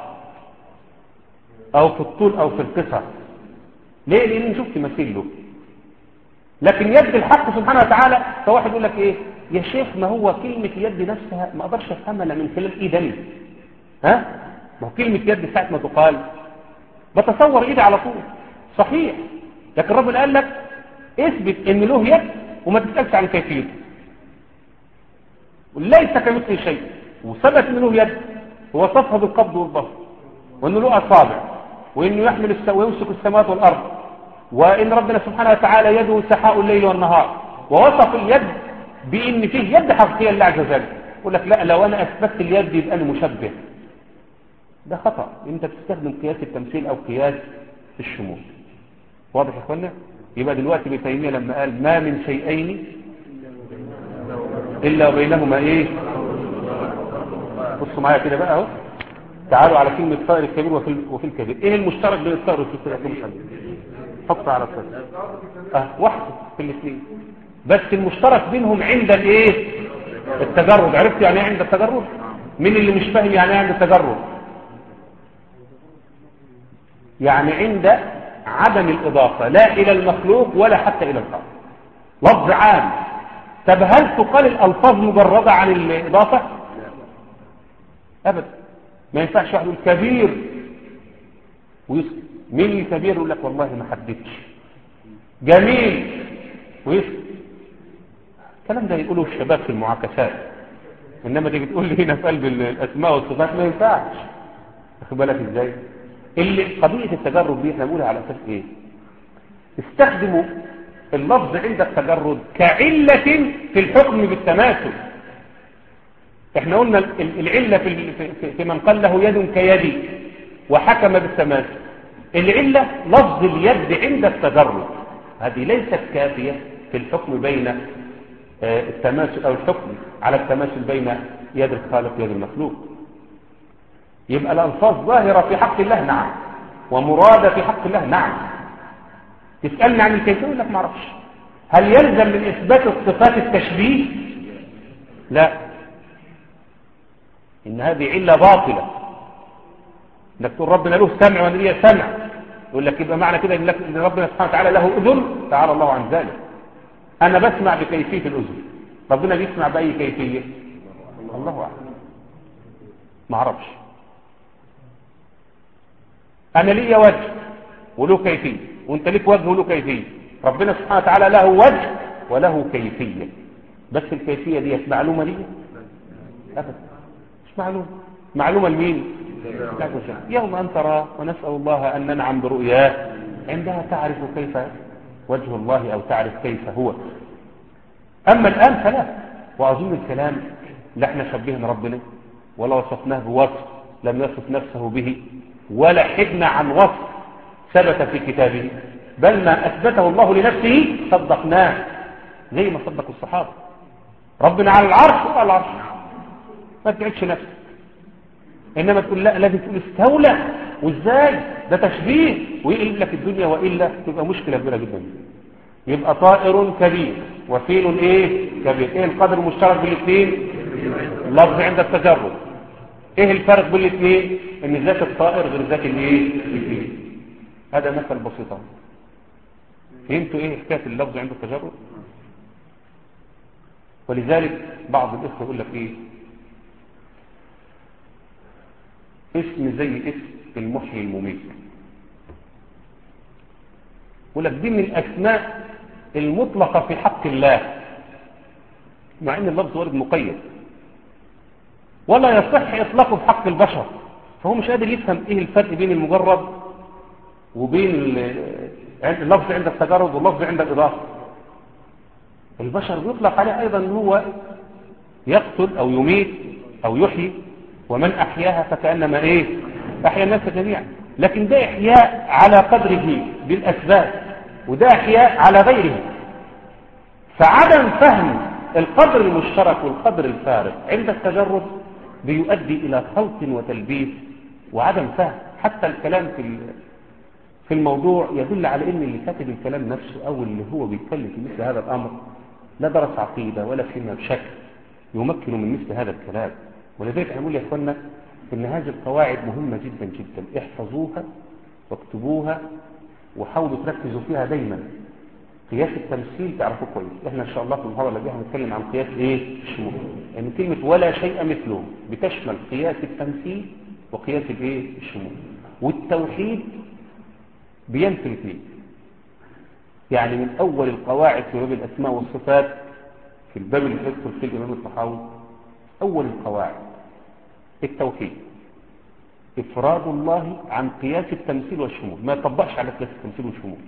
او في الطول او في القصر. ليه؟ لان شفت مثيل له. لكن يد الحق سبحانه وتعالى، فواحد يقول لك ايه يا شيخ، ما هو كلمة يد نفسها ما اقدرش افهمها الا من خلال ايدي. ها؟ ما هو كلمة يد ساعة ما تقال بتصور ايدي على طول، صحيح. لكن ربنا قال لك اثبت ان له يد وما تسألش عن كيفيته، وليس كمثله شيء، وثبت ان له يد ووصفها بالقبض والبسط، وانه له اصابع، وانه يحمل الس... ويمسك السماوات والارض، وان ربنا سبحانه وتعالى يده سحاء الليل والنهار، ووصف اليد بان فيه يد حقيقيه لله عز وجل. يقول لك لا، لو انا اثبتت اليد يبقى انا مشبه. ده خطا، انت بتستخدم قياس التمثيل او قياس الشمول. واضح يا اخوانا؟ يبقى دلوقتي ابن تيميه لما قال ما من شيئين الا وبينهما ايه؟ بصوا معايا كده بقى اهو، تعالوا على كلمه الطائر الكبير وفي وفي الكبير. ايه المشترك بين الطائر والكبير؟ حط على الطائر اه واحد في الاثنين، بس المشترك بينهم عند الايه؟ التجرد. عرفت يعني ايه عند التجرد؟ مين اللي مش فاهم يعني ايه عند التجرد؟ يعني عند عدم الاضافه، لا الى المخلوق ولا حتى الى الخالق، لفظ عام. طب هل تقال الالفاظ مجرده عن الاضافه؟ ابدا، ما ينفعش واحد يقول كبير ويسكت. مين الكبير؟ يقول لك والله ما حددتش. جميل ويسكت. الكلام ده يقوله الشباب في المعاكسات، انما تيجي تقول لي هنا في قلب الاسماء والصفات ما ينفعش. واخد بالك ازاي؟ اللي قضيه التجرد دي احنا بنقولها على اساس ايه؟ استخدموا اللفظ عند التجرد كعله في الحكم بالتماثل. احنا قلنا العله في في من قال له يد كيدي وحكم بالتماثل. العله لفظ اليد عند التجرد، هذه ليست كافيه في الحكم بين التماثل او الحكم على التماثل بين يد الخالق ويد المخلوق. يبقى الالفاظ ظاهره في حق الله نعم، ومراده في حق الله نعم. تسالني عن الكيفيه اقول لك ما اعرفش. هل يلزم من اثبات الصفات التشبيه؟ لا، ان هذه عله باطله. انك تقول ربنا له سمع وانا لي سمع، يقول لك يبقى معنى كده ان ربنا سبحانه وتعالى له اذن، تعالى الله عن ذلك. انا بسمع بكيفيه الاذن، ربنا بيسمع باي كيفيه؟ الله اعلم، ما اعرفش. انا لي وجه وله كيفيه، وانت ليك وجه وله كيفيه. ربنا سبحانه وتعالى له وجه وله كيفيه، بس الكيفيه دي معلومه لي؟ ابدا مش معلومه. معلومه لمين؟ يوم ان ترى، ونسال الله ان ننعم برؤياه، عندها تعرف كيف وجه الله او تعرف كيف هو. اما الان فلا. واظن الكلام لا احنا شبهنا ربنا ولا وصفناه بوصف لم يصف نفسه به، ولا حدنا عن وصف ثبت في كتابه، بل ما اثبته الله لنفسه صدقناه زي ما صدقوا الصحابه. ربنا على العرش وعلى العرش، ما تقعدش نفسك. انما تقول لا لازم تقول استولى، وازاي ده تشبيه ويقلب لك الدنيا، والا تبقى مشكله كبيره جدا. يبقى طائر كبير وفيل ايه كبير. ايه القدر المشترك بالاثنين؟ اللفظ عند التجرد. ايه الفرق بين الاثنين؟ ان ذات الطائر غير ذات الايه الفيل. هذا مثل بسيط. فهمتوا ايه حكايه اللفظ عند التجرد؟ ولذلك بعض الاخوه يقول لك ايه، اسم زي اسم المحيي المميت، يقول لك دي من الاسماء المطلقه في حق الله، مع ان اللفظ وارد مقيد، ولا يصح اطلاقه في حق البشر. فهو مش قادر يفهم ايه الفرق بين المجرد وبين اللفظ عند التجرد واللفظ عند الاضافه. البشر بيطلق عليه ايضا ان هو يقتل أو يميت أو يحيي، ومن أحياها فكأنما إيه أحيا الناس جميعا. لكن ده إحياء على قدره بالأسباب، وده إحياء على غيره. فعدم فهم القدر المشترك والقدر الفارق عند التجرد بيؤدي إلى خلط وتلبيس وعدم فهم. حتى الكلام في في الموضوع يدل على ان اللي كاتب الكلام نفسه او اللي هو بيتكلم في مثل هذا الامر لا درس عقيده ولا فهمها بشكل يمكنه من مثل هذا الكلام. ولذلك اقول يا اخوانا ان هذه القواعد مهمه جدا جدا، احفظوها واكتبوها وحاولوا تركزوا فيها دايما. قياس التمثيل تعرفوه كويس، احنا ان شاء الله في المحاضره اللي جايه هنتكلم عن قياس ايه الشمول، ان يعني كلمه ولا شيء مثله بتشمل قياس التمثيل وقياس الايه الشمول. والتوحيد بينفي الاثنين، يعني من اول القواعد في باب الاسماء والصفات في الباب اللي يذكر فيه الامام الطحاوي اول القواعد التوحيد، افراد الله عن قياس التمثيل والشمول، ما يطبقش على قياس التمثيل والشمول.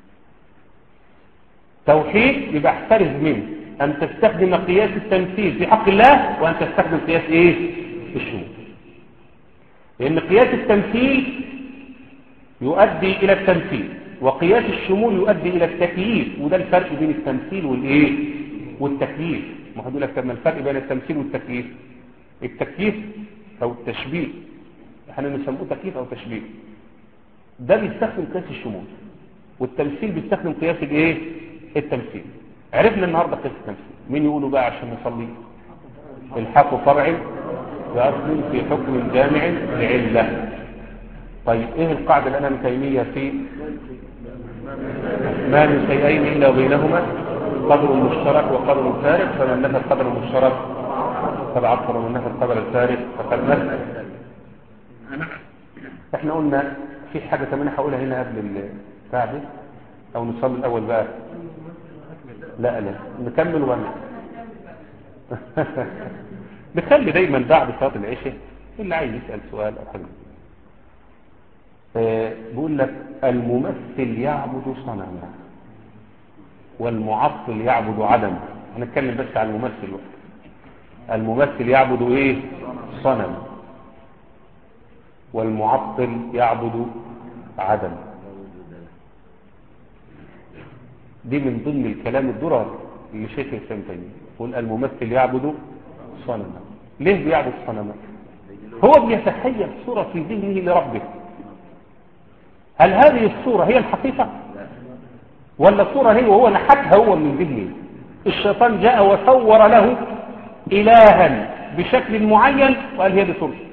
توحيد يبقى احترز منه ان تستخدم قياس التمثيل في حق الله وان تستخدم قياس ايه الشمول، لان قياس التمثيل يؤدي الى التمثيل وقياس الشمول يؤدي الى التكييف، وده الفرق بين التمثيل والايه والتكييف. ما هو لك كما الفرق بين التمثيل والتكييف، التكييف او التشبيه احنا بنسموه تكييف او تشبيه، ده بيستخدم قياس الشمول، والتمثيل بيستخدم قياس الايه التمثيل. عرفنا النهارده قياس التمثيل. مين يقولوا بقى عشان نصلي؟ الحق فرع واصل في حكم جامع لعله. طيب ايه القاعده اللي انا متيميه في ما من شيئين الا وبينهما قدر مشترك وقدر فارق، فمن نفى القدر المشترك فقد عطل، ومن نفى القدر الفارق فقد نفى. احنا قلنا في حاجه كمان هقولها هنا قبل الساعه دي، او نصلي الاول بقى؟ لا لا نكمل ولا نخلي دايما بعد صلاه العشاء اللي عايز يسال سؤال او حاجه. أه بيقول لك الممثل يعبد صنما والمعطل يعبد عدم. هنتكلم بس عن الممثل وقت. الممثل يعبد ايه صنم، والمعطل يعبد عدم. دي من ضمن الكلام الدرر اللي شيخ الاسلام تيميه يقول الممثل يعبد صنما. ليه بيعبد صنما؟ هو بيتخيل صوره في ذهنه لربه. هل هذه الصوره هي الحقيقه ولا صوره هي وهو نحتها هو من ذهنه؟ الشيطان جاء وصور له الها بشكل معين وقال هي دي صورته.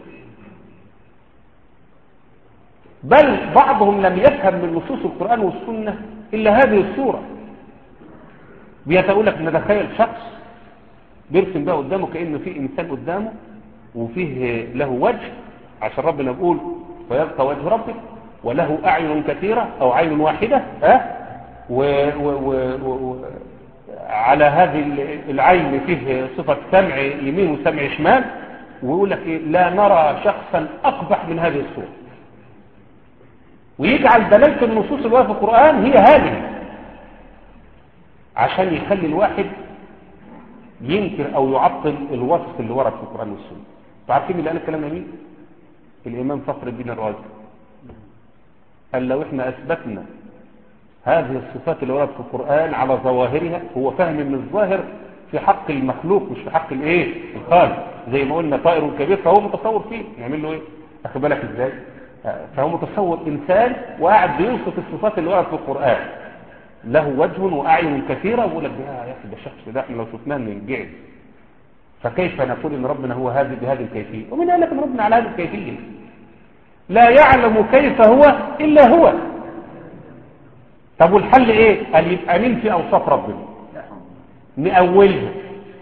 بل بعضهم لم يفهم من نصوص القرآن والسنة إلا هذه الصورة. بيتقول لك ان تخيل شخص بيرسم بقى قدامه كأنه في إنسان قدامه وفيه له وجه، عشان ربنا يقول ويبقى وجه ربك، وله أعين كثيرة أو عين واحدة، ها و و و و على هذه العين فيه صفة سمع يمين وسمع شمال، ويقول لك إيه؟ لا نرى شخصا أقبح من هذه الصورة. ويجعل دلالة النصوص اللي في القرآن هي هذه، عشان يخلي الواحد ينكر أو يعطل الوصف اللي ورد في القرآن والسنة. تعرفين اللي قال الكلام ده مين؟ الإمام فخر الدين الرازي. قال لو احنا أثبتنا هذه الصفات اللي وردت في القرآن على ظواهرها، هو فهم من الظاهر في حق المخلوق مش في حق الايه الخالق. زي ما قلنا طائر كبير فهو متصور فيه، نعمل له ايه؟ اخد بالك ازاي؟ فهو متصور انسان وقاعد بيوصف الصفات اللي وردت في القرآن، له وجه واعين كثيره، ويقول لك يا اخي ده الشخص ده احنا لو شفناه ننجعل. فكيف نقول ان ربنا هو هذا بهذه الكيفيه؟ ومن قال لك ان ربنا على هذه الكيفيه؟ لا يعلم كيف هو الا هو. طب والحل ايه؟ قال يبقى ننفي اوصاف ربنا، نأولها.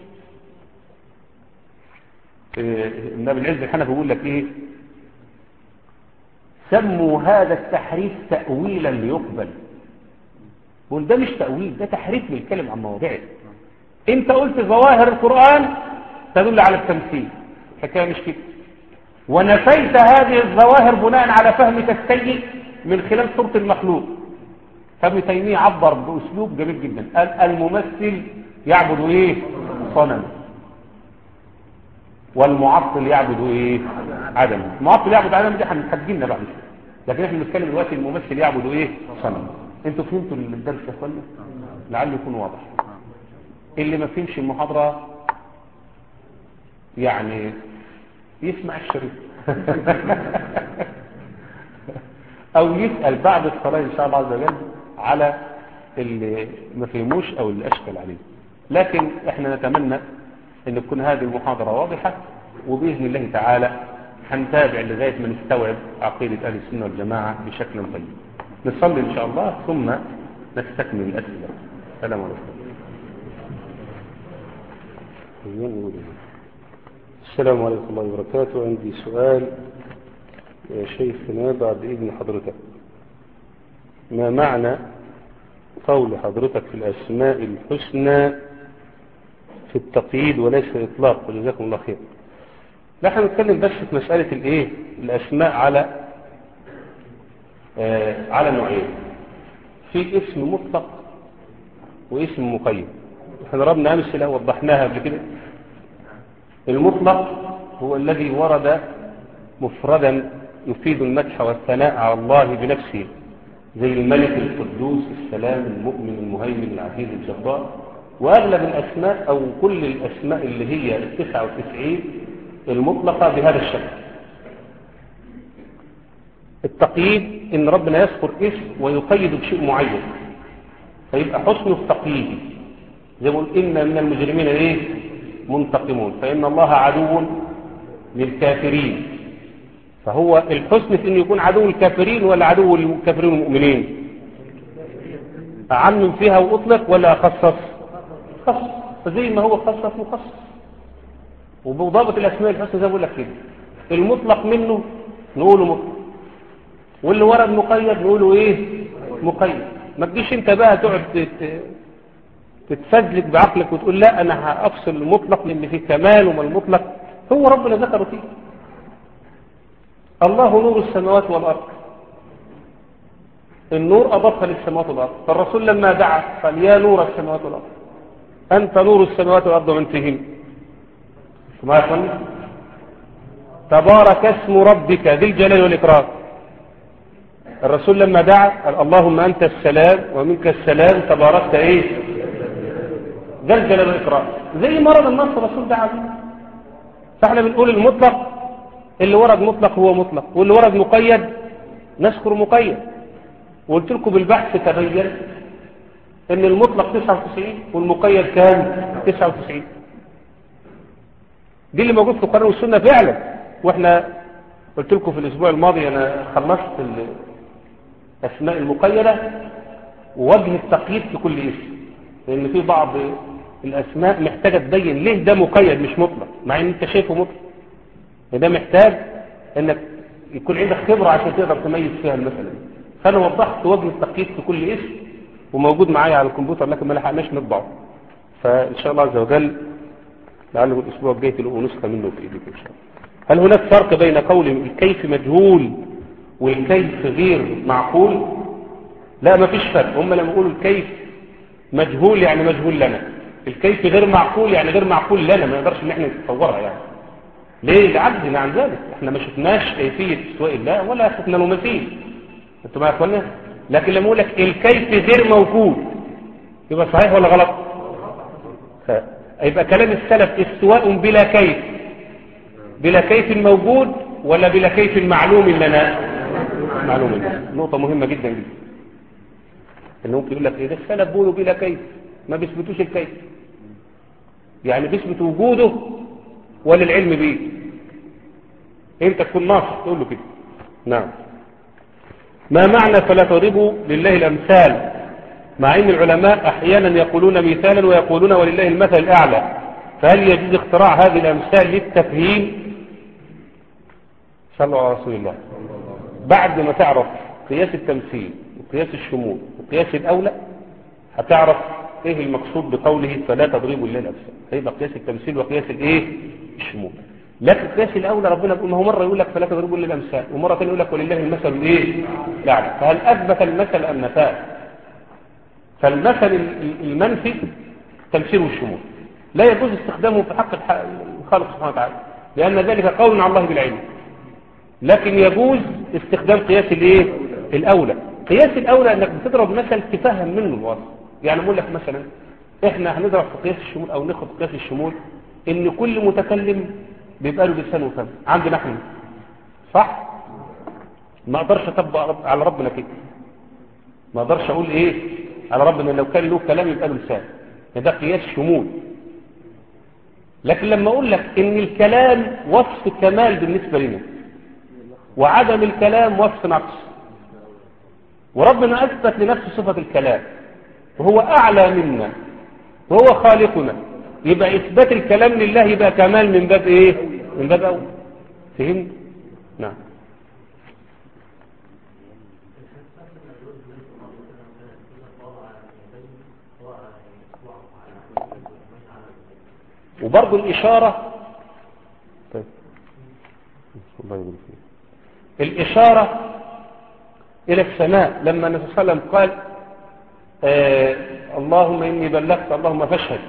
النبي العز الحنفي بيقول لك ايه؟ سموا هذا التحريف تأويلا ليقبل. بقول ده مش تأويل، ده تحريف للكلم عن مواضعه. انت قلت ظواهر القرآن تدل على التمثيل، الحكايه مش كده، ونفيت هذه الظواهر بناء على فهمك السيء من خلال صورة المخلوق. فابن تيمية عبر بأسلوب جميل جدا، قال الممثل يعبد ايه؟ صنم، والمعطل يعبد ايه؟ عدم. المعطل يعبد عدم دي هنحجلنا بقى، لكن احنا بنتكلم دلوقتي الممثل يعبد ايه؟ صنم. انتوا فهمتوا الدرس يا اخوانا؟ لعله يكون واضح. اللي ما فهمش المحاضره يعني يسمع الشريط او يسأل بعد الصلاة ان شاء الله عز وجل على اللي ما فهموش او اللي اشكل عليه. لكن احنا نتمنى ان تكون هذه المحاضرة واضحة، وبإذن الله تعالى هنتابع لغاية ما نستوعب عقيدة اهل السنة والجماعة بشكل طيب. نصلي ان شاء الله ثم نستكمل الاسئلة. السلام عليكم. السلام عليكم الله وبركاته. عندي سؤال يا شيخنا بعد إذن حضرتك. ما معنى قول حضرتك في الأسماء الحسنى في التقييد وليس الإطلاق؟ وجزاكم الله خير. نحن نتكلم بس في مسألة الإيه؟ الأسماء على آه على نوعين، في اسم مطلق واسم مقيد. احنا ضربنا أمثلة وضحناها قبل كده. المطلق هو الذي ورد مفردا يفيد المدح والثناء على الله بنفسه، زي الملك القدوس السلام المؤمن المهيمن العزيز الجبار. وأغلب الأسماء أو كل الأسماء اللي هي التسعة وتسعين المطلقة بهذا الشكل. التقييد إن ربنا يذكر اسم ويقيد بشيء معين فيبقى حسن التقييد، زي ما قلت إن من المجرمين إيه؟ منتقمون، فإن الله عدو للكافرين. فهو الحسن في أن يكون عدو الكافرين ولا عدو الكافرين المؤمنين؟ أعمم فيها وأطلق ولا أخصص؟ خصص. فزي ما هو خصص مخصص. وبضابط الأسماء الحسنى زي ما بقول لك كده، المطلق منه نقوله مطلق، واللي ورد مقيد نقوله إيه؟ مقيد. ما تجيش أنت بقى تقعد تتفزلك بعقلك وتقول لا أنا هأفصل المطلق لأن فيه كمال وما المطلق هو ربنا ذكره فيه. الله نور السماوات والأرض، النور أضافها للسماوات والأرض. فالرسول لما دعا قال يا نور السماوات والأرض أنت نور السماوات والأرض ومن فيهن. ما يقول تبارك اسم ربك ذي الجلال والإكرام. الرسول لما دعا قال اللهم أنت السلام ومنك السلام تباركت إيه ذا الجلال والإكرام. زي ما ورد النص الرسول دعا به. فاحنا بنقول المطلق اللي ورد مطلق هو مطلق، واللي ورد مقيد نذكر مقيد. وقلت لكم بالبحث تبين ان المطلق تسعة وتسعين والمقيد كان تسعة وتسعين. دي اللي موجود في القرآن والسنة فعلا. واحنا قلت لكم في الاسبوع الماضي انا خلصت الاسماء المقيدة ووجه التقييد في كل اسم، لان في بعض الاسماء محتاجة تبين ليه ده مقيد مش مطلق مع ان انت شايفه مطلق. ده محتاج انك يكون عندك خبرة عشان تقدر تميز فيها المسألة. فانا وضحت وجه التقييد في كل اسم وموجود معايا على الكمبيوتر لكن ما لحقناش نطبعه. فان شاء الله عز وجل لعله الاسبوع الجاي تلاقوا نسخة منه في ايديك ان شاء الله. هل هناك فرق بين قول الكيف مجهول والكيف غير معقول؟ لا ما فيش فرق. هم لما يقولوا الكيف مجهول يعني مجهول لنا، الكيف غير معقول يعني غير معقول لنا، ما نقدرش ان احنا نتصورها يعني. ليه؟ لعجزنا عن ذلك. احنا ما شفناش كيفية استواء الله ولا شفنا له مثيل. انتوا معايا يا اخوانا؟ لكن لما اقول لك الكيف غير موجود يبقى صحيح ولا غلط؟ يبقى كلام السلف استواء بلا كيف، بلا كيف موجود ولا بلا كيف معلوم لنا؟ معلوم لنا. نقطة مهمة جدا جدا. انه ممكن يقول لك ايه ده السلف بيقولوا بلا كيف، ما بيثبتوش الكيف، يعني بيثبت وجوده ولا العلم بيه. انت تكون ناصح تقول له كده. نعم. ما معنى فلا تضربوا لله الامثال، مع ان العلماء احيانا يقولون مثالا ويقولون ولله المثل الاعلى، فهل يجوز اختراع هذه الامثال للتفهيم؟ صلوا على رسول الله. بعد ما تعرف قياس التمثيل وقياس الشمول وقياس الاولى هتعرف ايه المقصود بقوله فلا تضربوا لله الامثال. هيبقى قياس التمثيل وقياس الايه الشمول. لكن قياس الاولى ربنا بيقول ما هو مره يقول لك فلا تضربوا لله الامثال ومره ثانيه يقول لك ولله المثل الايه الاعلى. فهل اثبت المثل ام نفاه؟ فالمثل المنفي تمثيل والشمول لا يجوز استخدامه في حق الخالق سبحانه وتعالى، لأن ذلك قول على الله بالعلم. لكن يجوز استخدام قياس الايه الأولى. قياس الأولى أنك بتضرب مثل تفهم منه الوصف. يعني أقول لك مثلا إحنا هنضرب في قياس الشمول أو ناخد قياس الشمول إن كل متكلم بيبقى له لسان وفم عندنا احنا، صح؟ ما أقدرش أطبق على ربنا كده، ما أقدرش أقول إيه على ربنا لو كان له كلام يبقى له لسان، ده قياس شمول. لكن لما أقول لك إن الكلام وصف كمال بالنسبة لنا وعدم الكلام وصف نقص، وربنا أثبت لنفسه صفة الكلام وهو أعلى منا وهو خالقنا، يبقى إثبات الكلام لله يبقى كمال من باب إيه؟ من باب أول. فهمت؟ نعم. وبرضو الإشارة طيب. الله يقول فيه. الإشارة إلى السماء لما النبي صلى الله عليه وسلم قال آه اللهم إني بلغت اللهم فاشهد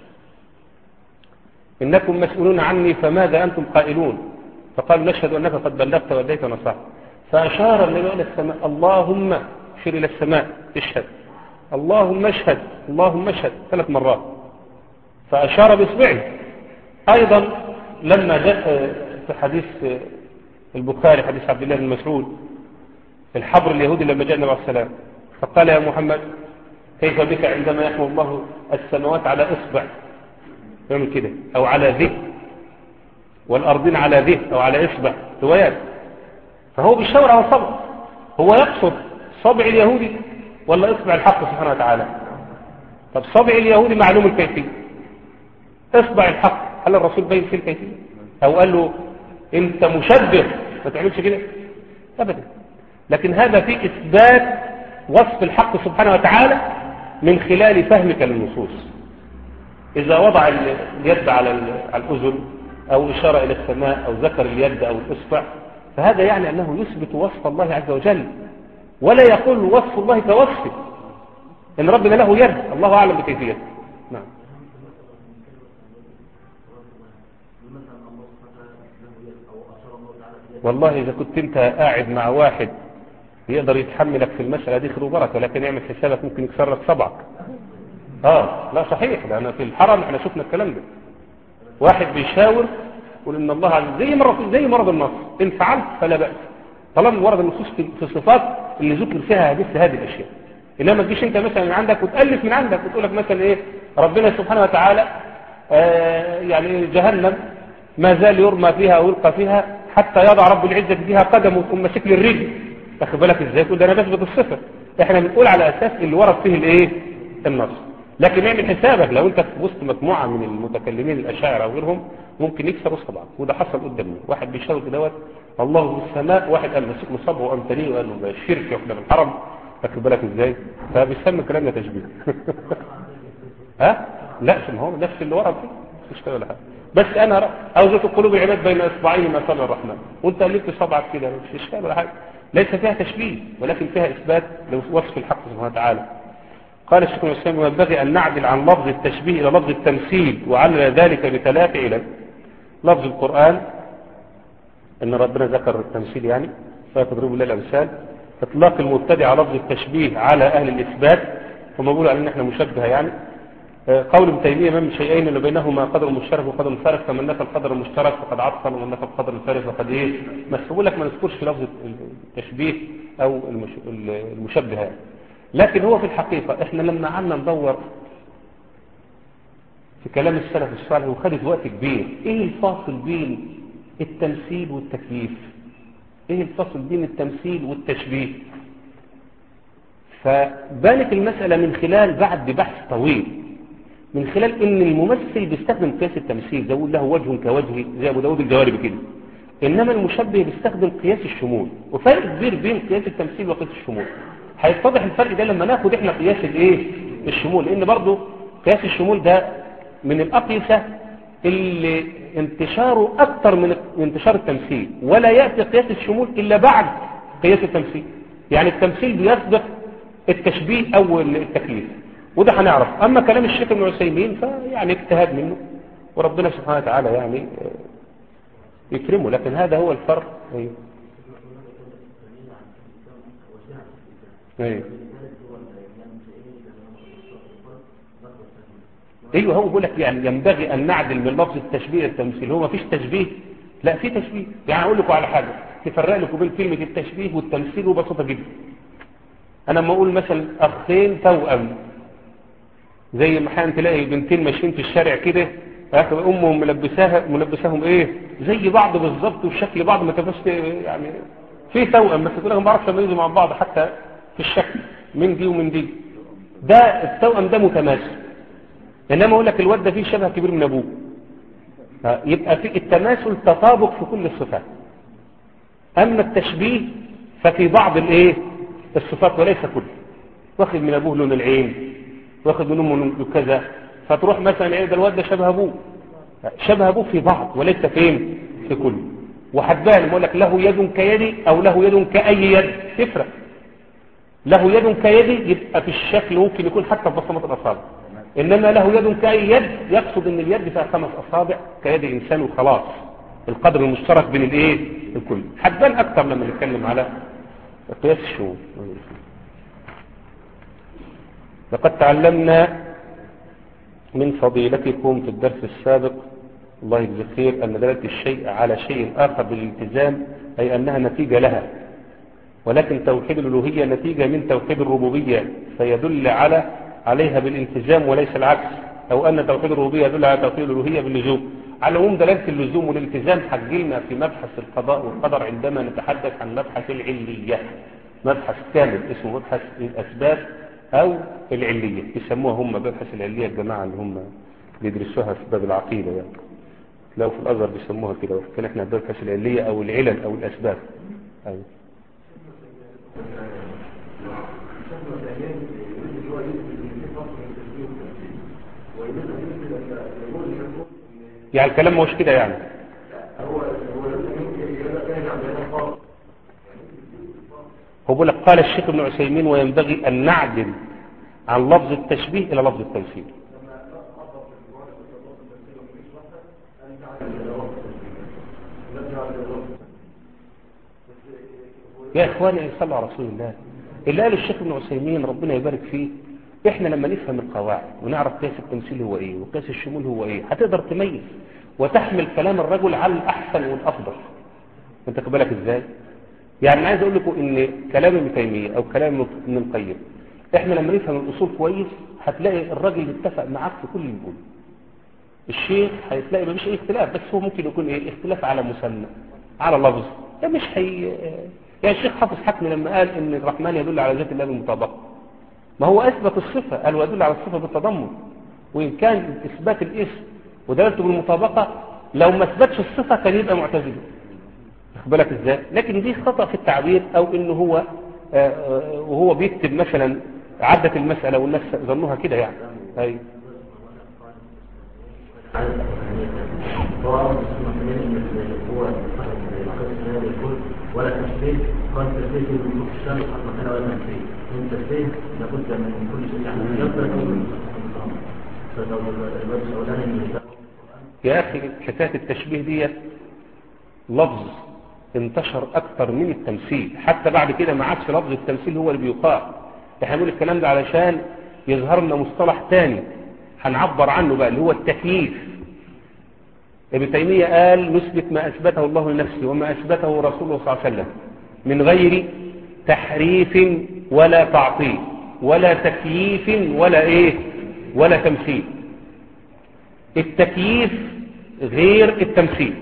إنكم مسؤولون عني فماذا أنتم قائلون؟ فقال نشهد أنك قد بلغت وأديت ونصحت. فأشار النبي إلى السماء اللهم اشر إلى السماء اشهد اللهم اشهد اللهم اشهد ثلاث مرات، فأشار بإصبعه. أيضا لما جاء في حديث البخاري حديث عبد الله بن مسعود في الحبر اليهودي لما جاء النبي عليه السلام فقال يا محمد كيف بك عندما يحمل الله السماوات على إصبع يعمل كده أو على ذه والأرضين على ذه أو على إصبع روايات، فهو بيشاور على صبع. هو يقصد صبع اليهودي ولا إصبع الحق سبحانه وتعالى؟ طب صبع اليهودي معلوم الكيفية، إصبع الحق هل الرسول بين في الكيفية أو قال له أنت مشبه ما تعملش كده؟ أبدا. لكن هذا في إثبات وصف الحق سبحانه وتعالى من خلال فهمك للنصوص. إذا وضع اليد على الأذن أو إشارة إلى السماء أو ذكر اليد أو الإصبع فهذا يعني أنه يثبت وصف الله عز وجل ولا يقول وصف الله كوصفه إن ربنا له يد، الله أعلم بكيفيته. نعم. والله إذا كنت أنت قاعد مع واحد يقدر يتحملك في المسألة دي خير وبركة، لكن يعمل حسابك ممكن يكسر لك صبعك. آه لا صحيح، لأن في الحرم احنا شفنا الكلام ده. واحد بيشاور يقول إن الله عز زي مرة زي مرض النص إن فعلت فلا بأس، طالما ورد النصوص في الصفات اللي ذكر فيها هذه هذه الأشياء. إنما ما تجيش أنت مثلا من عندك وتألف من عندك وتقول لك مثلا إيه ربنا سبحانه وتعالى آه يعني جهنم ما زال يرمى فيها أو يلقى فيها حتى يضع رب العزة فيها قدمه ثم شكل الرجل. تاخد بالك ازاي؟ تقول ده انا بثبت الصفه، احنا بنقول على اساس اللي ورد فيه الايه النص. لكن اعمل حسابك لو انت في وسط مجموعه من المتكلمين الاشاعره وغيرهم ممكن يكسروا صبعك، وده حصل قدامي. واحد بيشاور دوت الله في السماء، واحد قال مسك من صبعه وقام تاني وقال له ده الشرك واحنا في الحرم. تاخد بالك ازاي؟ فبيسمى الكلام ده تشبيه. ها؟ لا ما هو نفس اللي ورد فيه مش كده ولا حاجه. بس انا اوجدت قلوب العباد بين اصبعين ما صنع الرحمن وانت قلبت صبعك كده مش اشكال ولا حاجه، ليس فيها تشبيه ولكن فيها اثبات لوصف الحق سبحانه وتعالى. قال الشيخ الاسلام ينبغي ان نعدل عن لفظ التشبيه الى لفظ التمثيل وعلل ذلك بثلاث علل. لفظ القران ان ربنا ذكر التمثيل يعني فيضرب الله الامثال. اطلاق المبتدع لفظ التشبيه على اهل الاثبات هم بيقولوا ان احنا مشبهه يعني. قول ابن تيمية من شيئين اللي بينهما قدر مشترك وقدر مفارق، فمن نفى القدر المشترك فقد عطل ومن نفى القدر المفارق فقد ايه مسؤول لك ما نذكرش في لفظ التشبيه او المشبهة. لكن هو في الحقيقة احنا لما عنا ندور في كلام السلف الصالح وخدت وقت كبير ايه الفاصل بين التمثيل والتكييف، ايه الفاصل بين التمثيل والتشبيه. فبانت المسألة من خلال بعد بحث طويل من خلال ان الممثل بيستخدم قياس التمثيل زي له وجه كوجهه زي ابو داود الجواربي كده، انما المشبه بيستخدم قياس الشمول. وفرق كبير بين قياس التمثيل وقياس الشمول. هيتضح الفرق ده لما ناخد احنا قياس الايه الشمول، لان برضه قياس الشمول ده من الاقيسه اللي انتشاره اكتر من انتشار التمثيل، ولا ياتي قياس الشمول الا بعد قياس التمثيل. يعني التمثيل بيسبق التشبيه او التكليف، وده هنعرف. اما كلام الشيخ ابن عثيمين فيعني اجتهاد منه وربنا سبحانه وتعالى يعني يكرمه، لكن هذا هو الفرق. ايوه ايوه ايوه هو بيقول لك يعني ينبغي ان نعدل من لفظ التشبيه التمثيل. هو ما فيش تشبيه؟ لا في تشبيه. يعني اقول لكم على حاجه تفرق لكم بين كلمه التشبيه والتمثيل وبسيطه جدا. انا لما اقول مثلا اخين توأم، زي ما حين تلاقي بنتين ماشيين في الشارع كده امهم ملبساها ملبساهم ايه زي بعض بالظبط وشكل بعض، ما تبقاش يعني في توأم بس تقول لهم ما بعرفش اميزوا مع بعض حتى في الشكل من دي ومن دي. ده التوأم ده متماثل. انما اقول لك الواد ده فيه شبه كبير من ابوه، يبقى في التماثل تطابق في كل الصفات. اما التشبيه ففي بعض الايه الصفات وليس كله. واخد من ابوه لون العين، واخد من امه لون كذا، فتروح مثلا ايه ده الواد ده شبه ابوه، شبه ابوه في بعض وليس فين في كله. وحدان يقول لك له يد كيدي او له يد كأي يد، تفرق. له يد كيدي يبقى في الشكل ممكن يكون حتى في بصمات الاصابع، انما له يد كأي يد يقصد ان اليد فيها خمس اصابع كيد انسان وخلاص. القدر المشترك بين الايه الكل. حدان اكتر لما نتكلم على قياس الشمول. لقد تعلمنا من فضيلتكم في الدرس السابق الله يجزي خير أن دلالة الشيء على شيء آخر بالالتزام أي أنها نتيجة لها، ولكن توحيد الألوهية نتيجة من توحيد الربوبية فيدل على عليها بالالتزام وليس العكس، أو أن توحيد الربوبية يدل على توحيد الألوهية باللزوم. على العموم دلالة اللزوم والالتزام حجلنا في مبحث القضاء والقدر عندما نتحدث عن مبحث العلية، مبحث كامل اسمه مبحث الأسباب أو العلية، يسموها هم مبحث العلية الجماعة اللي هم بيدرسوها في باب العقيدة يعني. لو في الأزهر بيسموها كده، وكان احنا مبحث العلية أو العلل أو الأسباب. أيوة. يعني الكلام مش كده يعني. هو بيقول لك قال الشيخ ابن عثيمين وينبغي أن نعدل عن لفظ التشبيه إلى لفظ التمثيل. يا إخواني صلوا على رسول الله. اللي قال الشيخ ابن عثيمين ربنا يبارك فيه، إحنا لما نفهم القواعد ونعرف قياس التمثيل هو إيه وقياس الشمول هو إيه هتقدر تميز وتحمل كلام الرجل على الأحسن والأفضل. أنت قبلك إزاي؟ يعني أنا عايز أقول لكم إن كلام ابن تيمية أو كلام ابن القيم، إحنا لما نفهم الأصول كويس هتلاقي الراجل اتفق معاك في كل اللي بيقوله. الشيخ هتلاقي مفيش أي اختلاف، بس هو ممكن يكون إيه اختلاف على مسمى على لفظ. ده مش هي يعني الشيخ حافظ حكمي لما قال إن الرحمن يدل على ذات الله بالمطابقة، ما هو أثبت الصفة قال ويدل على الصفة بالتضمن، وإن كان إثبات الاسم ودلالته بالمطابقة لو ما اثبتش الصفة كان يبقى معتزلي. بالك ازاي؟ لكن دي خطأ في التعبير، او انه هو آه وهو بيكتب مثلا عدت المسألة والناس ظنوها كده يعني. ايوه ولا تشبيه قال تشبيه من الشام حتى ولا تشبيه من تشبيه لابد من كل شيء يعني يفضل يا اخي حكايه التشبيه دي لفظ انتشر اكتر من التمثيل، حتى بعد كده ما عادش لفظ التمثيل هو اللي بيقال. احنا بنقول الكلام ده علشان يظهر لنا مصطلح تاني هنعبر عنه بقى اللي هو التكييف. ابن تيمية قال نثبت ما اثبته الله لنفسه وما اثبته رسوله صلى الله عليه وسلم من غير تحريف ولا تعطيل ولا تكييف ولا ايه ولا تمثيل. التكييف غير التمثيل،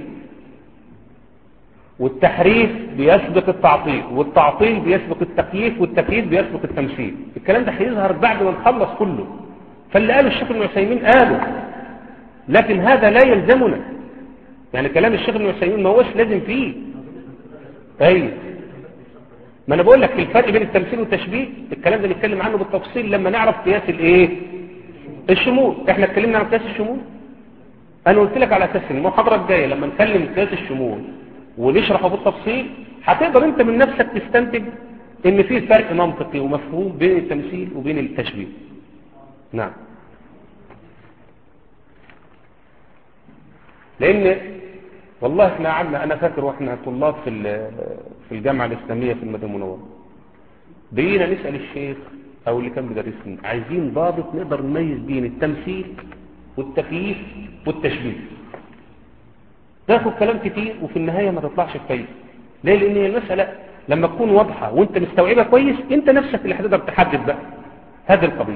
والتحريف بيسبق التعطيل، والتعطيل بيسبق التكييف، والتكييف بيسبق التمثيل. الكلام ده هيظهر بعد ما نخلص كله. فاللي قاله الشيخ ابن عثيمين قاله، لكن هذا لا يلزمنا. يعني كلام الشيخ ابن عثيمين ما هوش لازم فيه. ايوه ما انا بقول لك الفرق بين التمثيل والتشبيه الكلام ده نتكلم عنه بالتفصيل لما نعرف قياس الايه الشمول. احنا اتكلمنا عن قياس الشمول، انا قلت لك على اساس المحاضره الجايه لما نتكلم قياس الشمول ونشرحه بالتفصيل هتقدر انت من نفسك تستنتج ان في فرق منطقي ومفهوم بين التمثيل وبين التشبيه. نعم، لان والله احنا قعدنا، انا فاكر واحنا طلاب في في الجامعه الاسلاميه في المدينه المنوره، بقينا نسال الشيخ او اللي كان بيدرسنا عايزين ضابط نقدر نميز بين التمثيل والتكييف والتشبيه. تاخد كلام كتير وفي النهايه ما تطلعش كويس. ليه؟ لان المساله لما تكون واضحه وانت مستوعبها كويس انت نفسك اللي هتقدر تحدد بقى هذه القضيه.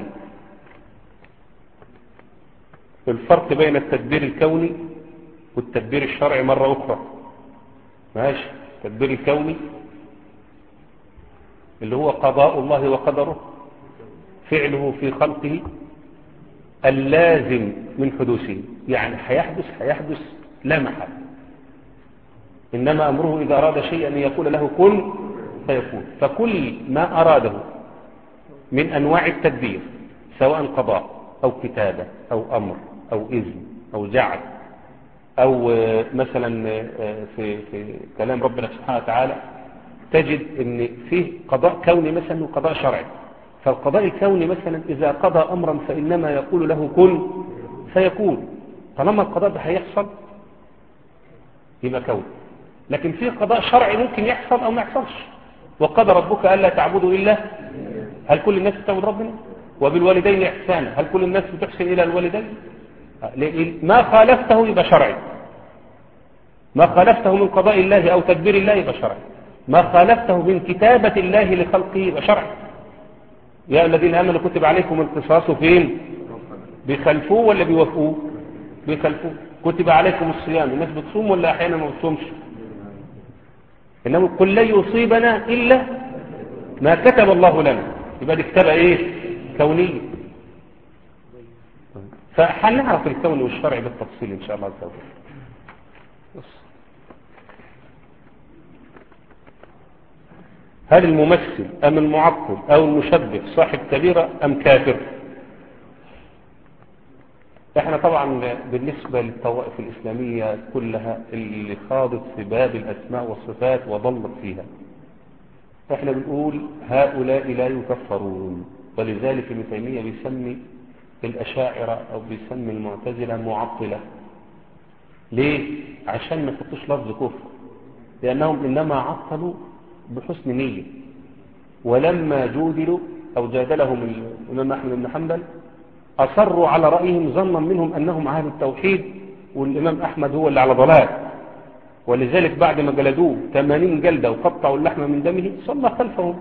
الفرق بين التدبير الكوني والتدبير الشرعي مرة أخرى. ماشي، التدبير الكوني اللي هو قضاء الله وقدره، فعله في خلقه اللازم من حدوثه، يعني هيحدث هيحدث لا محل. إنما أمره إذا أراد شيئا أن يقول له كن فيكون. فكل ما أراده من أنواع التدبير سواء قضاء أو كتابة أو أمر أو إذن أو جعل أو مثلا في, في كلام ربنا سبحانه وتعالى تجد أن فيه قضاء كوني مثلا وقضاء شرعي. فالقضاء الكوني مثلا إذا قضى أمرا فإنما يقول له كن فيكون. طالما القضاء ده هيحصل يبقى كون. لكن فيه قضاء شرعي ممكن يحصل أو ما يحصلش. وقضى ربك ألا تعبدوا إلا، هل كل الناس بتعبد ربنا؟ وبالوالدين إحسانا، هل كل الناس بتحسن إلى الوالدين؟ ما خالفته يبقى شرعي، ما خالفته من قضاء الله أو تدبير الله يبقى شرعي، ما خالفته من كتابة الله لخلقه يبقى شرعي. يا الذين آمنوا كتب عليكم القصاص فين؟ بيخلفوه ولا بيوافقوه؟ بيخلفوه. كتب عليكم الصيام، الناس بتصوم ولا أحيانا ما بتصومش؟ إنما قل لن يصيبنا إلا ما كتب الله لنا، يبقى دي كتابة إيه؟ كونية. فهنعرف الكون والشرع بالتفصيل إن شاء الله عز وجل. هل الممثل أم المعطل أو المشبه صاحب كبيرة أم كافر؟ احنا طبعا بالنسبة للطوائف الإسلامية كلها اللي خاضت في باب الأسماء والصفات وضلت فيها، احنا بنقول هؤلاء لا يكفرون. ولذلك ابن تيمية بيسمي الأشاعرة أو بيسمي المعتزلة معطلة. ليه؟ عشان ما يحطوش لفظ كفر، لأنهم إنما عطلوا بحسن نية. ولما جودلوا أو جادلهم الإمام أحمد بن حنبل أصروا على رأيهم ظنا منهم أنهم أهل التوحيد والإمام أحمد هو اللي على ضلال. ولذلك بعد ما جلدوه ثمانين جلدة وقطعوا اللحم من دمه صلى خلفهم.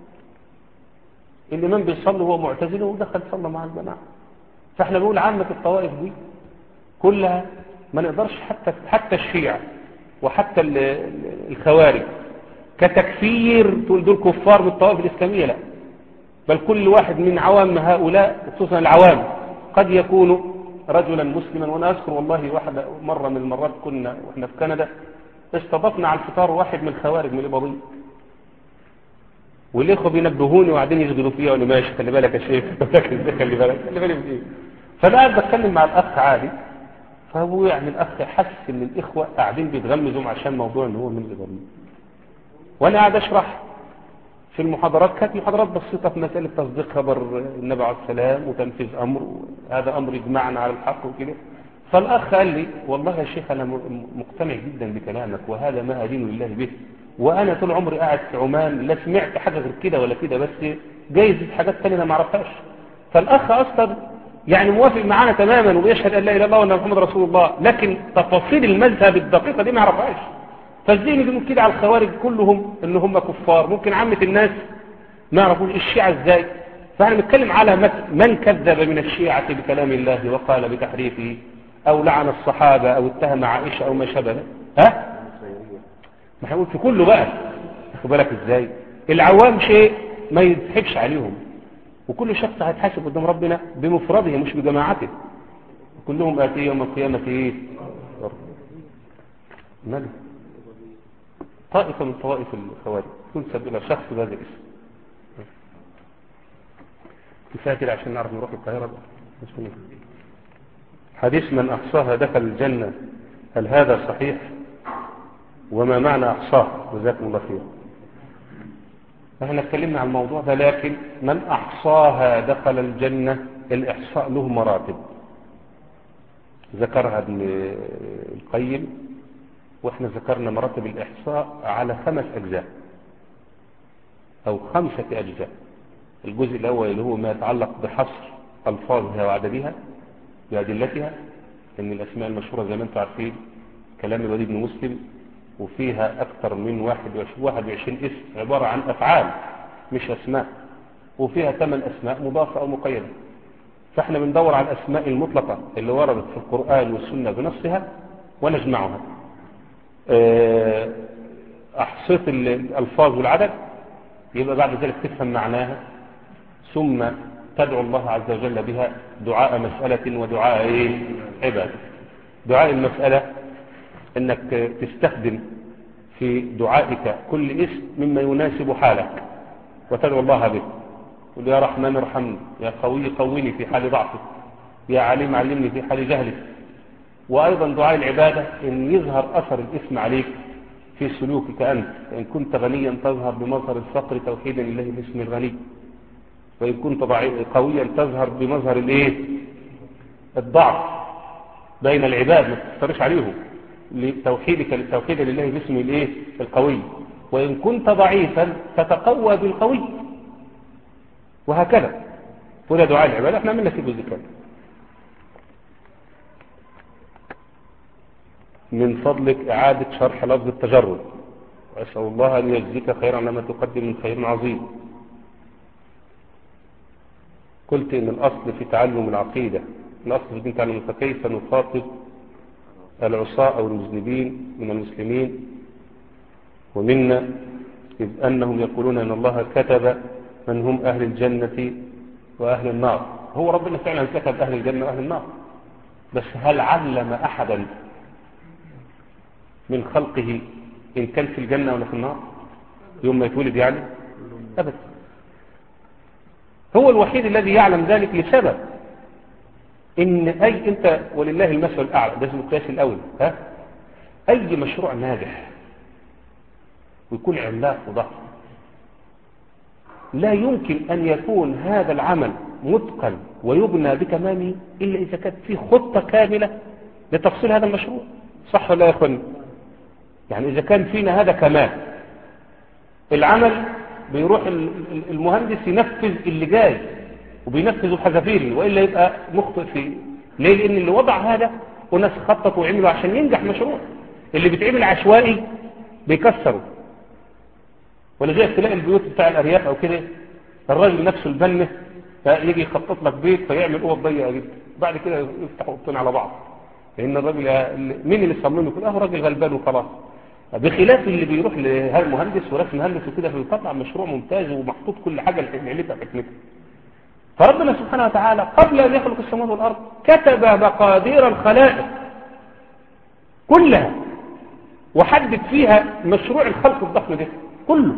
الإمام بيصلي وهو معتزله ودخل صلى مع الجماعة. فاحنا بنقول عامة الطوائف دي كلها ما نقدرش حتى حتى الشيعة وحتى الخوارج كتكفير تقول دول كفار بالطوائف الإسلامية، لا، بل كل واحد من عوام هؤلاء خصوصا العوام قد يكون رجلا مسلما. وانا اذكر والله واحدة مرة من المرات كنا واحنا في كندا استضفنا على الفطار واحد من الخوارج من الإباضية، والاخوه بينبهوني وقاعدين يشغلوا فيها وانا ماشي خلي بالك يا شيخ خلي بالك خلي بالك ايه. فانا قاعد بتكلم مع الاخ عادي، فهو يعني الاخ حس ان الاخوه قاعدين بيتغمزوا عشان موضوع ان هو من الإباضية. وانا قاعد اشرح في المحاضرات، كانت محاضرات بسيطه في مساله تصديق خبر النبي عليه السلام وتنفيذ امر، هذا امر يجمعنا على الحق وكده. فالاخ قال لي والله يا شيخ انا مقتنع جدا بكلامك وهذا ما ادين لله به، وانا طول عمري قاعد في عمان لا سمعت حاجه غير كده ولا كده، بس جايز حاجات ثانيه انا ما اعرفهاش. فالاخ اصلا يعني موافق معانا تماما وبيشهد ان لا اله الا الله وان محمد رسول الله، لكن تفاصيل المذهب الدقيقه دي ما يعرفهاش. فازاي نقول كده على الخوارج كلهم ان هم كفار؟ ممكن عامه الناس ما يعرفوش الشيعة ازاي. فاحنا بنتكلم على من كذب من الشيعة بكلام الله وقال بتحريفه او لعن الصحابة او اتهم عائشة او ما شابه. ها ما هنقول في كله بقى، خد بالك ازاي. العوام شيء ما يتحبش عليهم، وكل شخص هيتحاسب قدام ربنا بمفرده مش بجماعته. كلهم آتيه يوم القيامة ايه؟ ماذا؟ طائفة من طوائف الخوارج تنسب إلى شخص بهذا الاسم. كفاية كده عشان نعرف نروح القاهرة بقى. حديث من أحصاها دخل الجنة، هل هذا صحيح؟ وما معنى أحصاه؟ جزاكم الله خير. احنا اتكلمنا عن الموضوع ده، لكن من أحصاها دخل الجنة الإحصاء له مراتب ذكرها ابن القيم واحنا ذكرنا مراتب الإحصاء على خمس أجزاء أو خمسة أجزاء. الجزء الأول اللي هو ما يتعلق بحصر ألفاظها وعددها بأدلتها، إن الأسماء المشهورة زي ما أنتم عارفين كلام الوليد بن مسلم، وفيها أكثر من واحد وعشرين اسم عبارة عن أفعال مش أسماء، وفيها ثمان أسماء مضافة أو مقيدة. فإحنا بندور على الأسماء المطلقة اللي وردت في القرآن والسنة بنصها ونجمعها. أحصيت الألفاظ والعدد، يبقى بعد ذلك تفهم معناها، ثم تدعو الله عز وجل بها دعاء مسألة ودعاء إيه؟ عبادة. دعاء المسألة إنك تستخدم في دعائك كل اسم مما يناسب حالك وتدعو الله به. قل يا رحمن ارحمني، يا قوي قويني في حال ضعفي، يا عليم علمني في حال جهلي. وأيضا دعاء العبادة إن يظهر أثر الاسم عليك في سلوكك أنت، إن كنت غنيا تظهر بمظهر الفقر توحيدا لله باسم الغني، وإن كنت قويا تظهر بمظهر الايه؟ الضعف بين العباد، ما تسترش عليهم لتوحيدك للتوحيد لله باسم الايه؟ القوي. وإن كنت ضعيفا تتقوى بالقوي، وهكذا. ولا دعاء العبادة احنا عملنا في جزء كامل. من فضلك إعادة شرح لفظ التجرد، وأسأل الله أن يجزيك خيرا لما تقدم من خير عظيم. قلت إن الأصل في تعلم العقيدة، الأصل في دين تعلم، فكيف نخاطب العصاة أو المذنبين من المسلمين ومنا، إذ أنهم يقولون أن الله كتب من هم أهل الجنة وأهل النار. هو ربنا فعلا كتب أهل الجنة وأهل النار، بس هل علم أحدا من خلقه إن كان في الجنة ولا في النار يوم ما يتولد؟ يعني أبدا. هو الوحيد الذي يعلم ذلك لسبب إن أي أنت ولله المثل الأعلى، ده اسمه القياس الأول. ها؟ أي مشروع ناجح ويكون عملاق وضخم لا يمكن أن يكون هذا العمل متقن ويبنى بتمامه إلا إذا كانت فيه خطة كاملة لتفصيل هذا المشروع. صح ولا يا أخواني؟ يعني إذا كان فينا هذا كمال العمل، بيروح المهندس ينفذ اللي جاي وبينفذه بحذافيره، وإلا يبقى مخطئ فيه. ليه؟ لأن اللي وضع هذا وناس خططوا وعملوا عشان ينجح مشروع. اللي بيتعمل عشوائي بيكسره. ولذلك تلاقي البيوت بتاع الأرياف أو كده الراجل نفسه البنه يجي يخطط لك بيت فيعمل أوض ضيقة جدا، بعد كده يفتحوا أوضتين على بعض، لأن الراجل مين اللي صممه؟ يقول اه راجل غلبان وخلاص. بخلاف اللي بيروح لهذا المهندس ورسم مهندس وكده فيطلع مشروع ممتاز ومحطوط كل حاجة لعلتها حكمتها. فربنا سبحانه وتعالى قبل أن يخلق السماوات والأرض كتب مقادير الخلائق كلها وحدد فيها مشروع الخلق الضخم ده كله،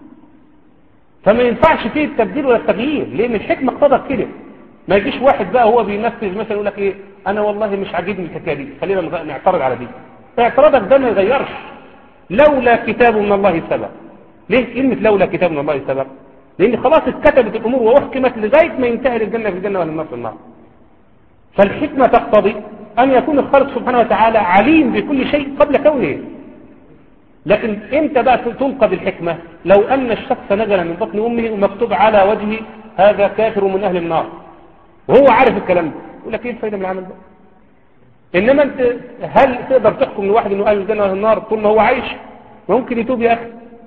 فما ينفعش فيه التبديل ولا التغيير، لأن الحكمة اقتضت كده. ما يجيش واحد بقى هو بينفذ مثلا يقول لك ايه انا والله مش عاجبني الحكايه دي، خلينا نعترض على دي. اعتراضك ده ما يغيرش. لولا كتاب من الله سبق. ليه كلمه لولا كتاب من الله سبق؟ لان خلاص اتكتبت الامور واحكمت لغايه ما ينتهي الجنه في الجنه والنار في النار. فالحكمه تقتضي ان يكون الخالق سبحانه وتعالى عليم بكل شيء قبل كونه. لكن امتى بقى تنقض الحكمه؟ لو ان الشخص نزل من بطن امه ومكتوب على وجهه هذا كافر من اهل النار، وهو عارف الكلام ده، يقول لك ايه الفايده من العمل ده؟ انما انت هل تقدر تحكم لواحد انه اهل الجنه واهل النار طول ما هو عايش؟ ممكن يتوب يا اخي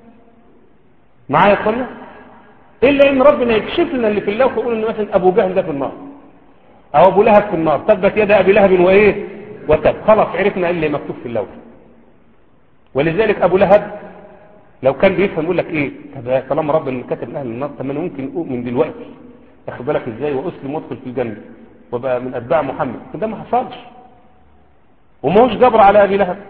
معايا يا اخوانا، الا ان ربنا يكشف لنا اللي في اللوح ويقول ان مثلا ابو جهل ده في النار او ابو لهب في النار، تبت يد ابي لهب وايه وتب، خلاص عرفنا اللي مكتوب في اللوح. ولذلك ابو لهب لو كان بيفهم يقول لك ايه طب طالما ربنا كتب اهل النار طب انا ممكن اؤمن دلوقتي اخد بالك ازاي واسلم وادخل في الجنه وبقى من اتباع محمد. ده ما حصلش وما هوش جبر على ابي لهب.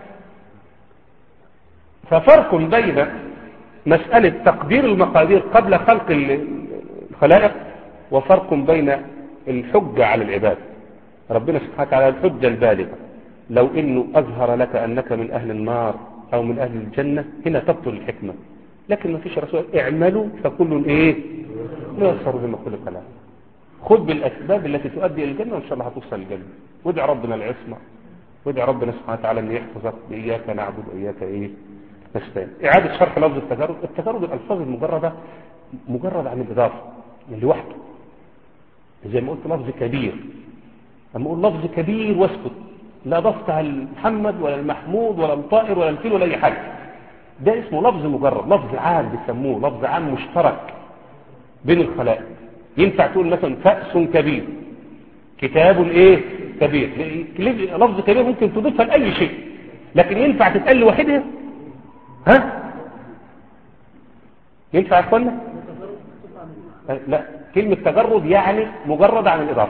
ففرق بين مساله تقدير المقادير قبل خلق الخلائق وفرق بين الحجه على العباد. ربنا سبحانه وتعالى الحجه البالغه لو انه اظهر لك انك من اهل النار او من اهل الجنه هنا تبطل الحكمه، لكن ما فيش رسول اعملوا فكل ايه لا يصر زي ما قلت لك. خذ بالاسباب التي تؤدي الى الجنه وان شاء الله هتوصل للجنه، وادع ربنا العصمه وادعي ربنا سبحانه وتعالى ان يحفظك باياك نعبد واياك ايه نستعين. اعاده شرح لفظ التجرد. التجرد الالفاظ المجرده مجرد عن الاضافه لوحده، زي ما قلت لفظ كبير، لما اقول لفظ كبير واسكت لا ضفتها لمحمد ولا المحمود ولا الطائر ولا الفيل ولا اي حاجه، ده اسمه لفظ مجرد، لفظ عام بيسموه لفظ عام مشترك بين الخلائق. ينفع تقول مثلا فأس كبير، كتاب ايه كبير، لفظ كبير ممكن تضيفها لاي شيء، لكن ينفع تتقال لوحدها؟ ها ينفع يا اخوانا؟ لا، كلمه تجرد يعني مجرد عن الاضافه.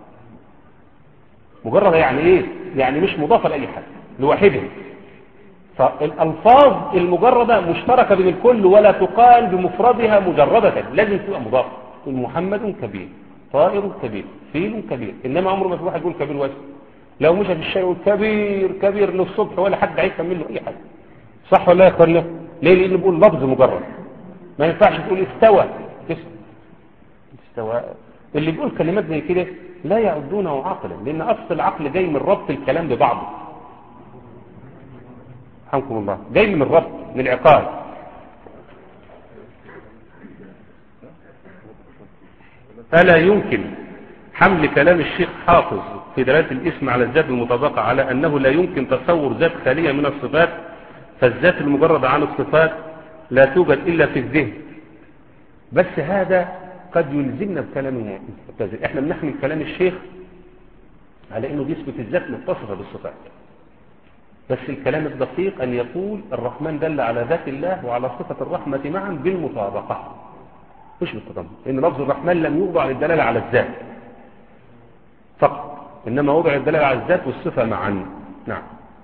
مجرد يعني ايه؟ يعني مش مضافه لاي حاجه لوحدها. فالالفاظ المجرده مشتركه بين الكل ولا تقال بمفردها مجرده، لازم تبقى مضافه. تقول محمد كبير، طائر كبير، فيل كبير، انما عمره ما في واحد يقول كبير واسع. لو مشى في الشارع يقول كبير كبير للصبح ولا حد هيفهم منه اي حاجه. صح ولا يا اخوانا؟ ليه؟ لان بيقول لفظ مجرد. ما ينفعش تقول استوى استوى. اللي بيقول كلمات زي كده لا يعدونه عقلا، لان اصل العقل جاي من ربط الكلام ببعضه. رحمكم الله، جاي من الربط، من العقال. فلا يمكن حمل كلام الشيخ حافظ في دلالة الاسم على الذات المطابقة على أنه لا يمكن تصور ذات خالية من الصفات، فالذات المجردة عن الصفات لا توجد إلا في الذهن. بس هذا قد يلزمنا بكلام المعتزل. احنا بنحمل كلام الشيخ على أنه بيثبت الذات متصفة بالصفات، بس الكلام الدقيق أن يقول الرحمن دل على ذات الله وعلى صفة الرحمة معا بالمطابقة، مش بالتضمن، إن لفظ الرحمن لم يوضع للدلالة على الذات فقط، إنما وضع للدلالة على الذات والصفة معا. نعم.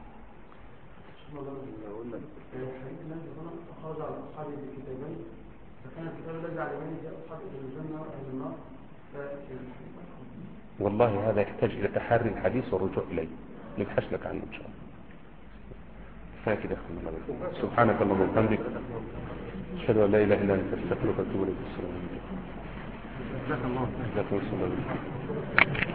والله هذا يحتاج إلى تحري الحديث والرجوع إليه، نبحث لك عنه إن شاء الله. فاكد يا أخونا. سبحانك اللهم وبحمدك، أشهد أن لا إله إلا أنت، أستغفرك وأتوب إليك. السلام عليكم. جزاك الله خيرا.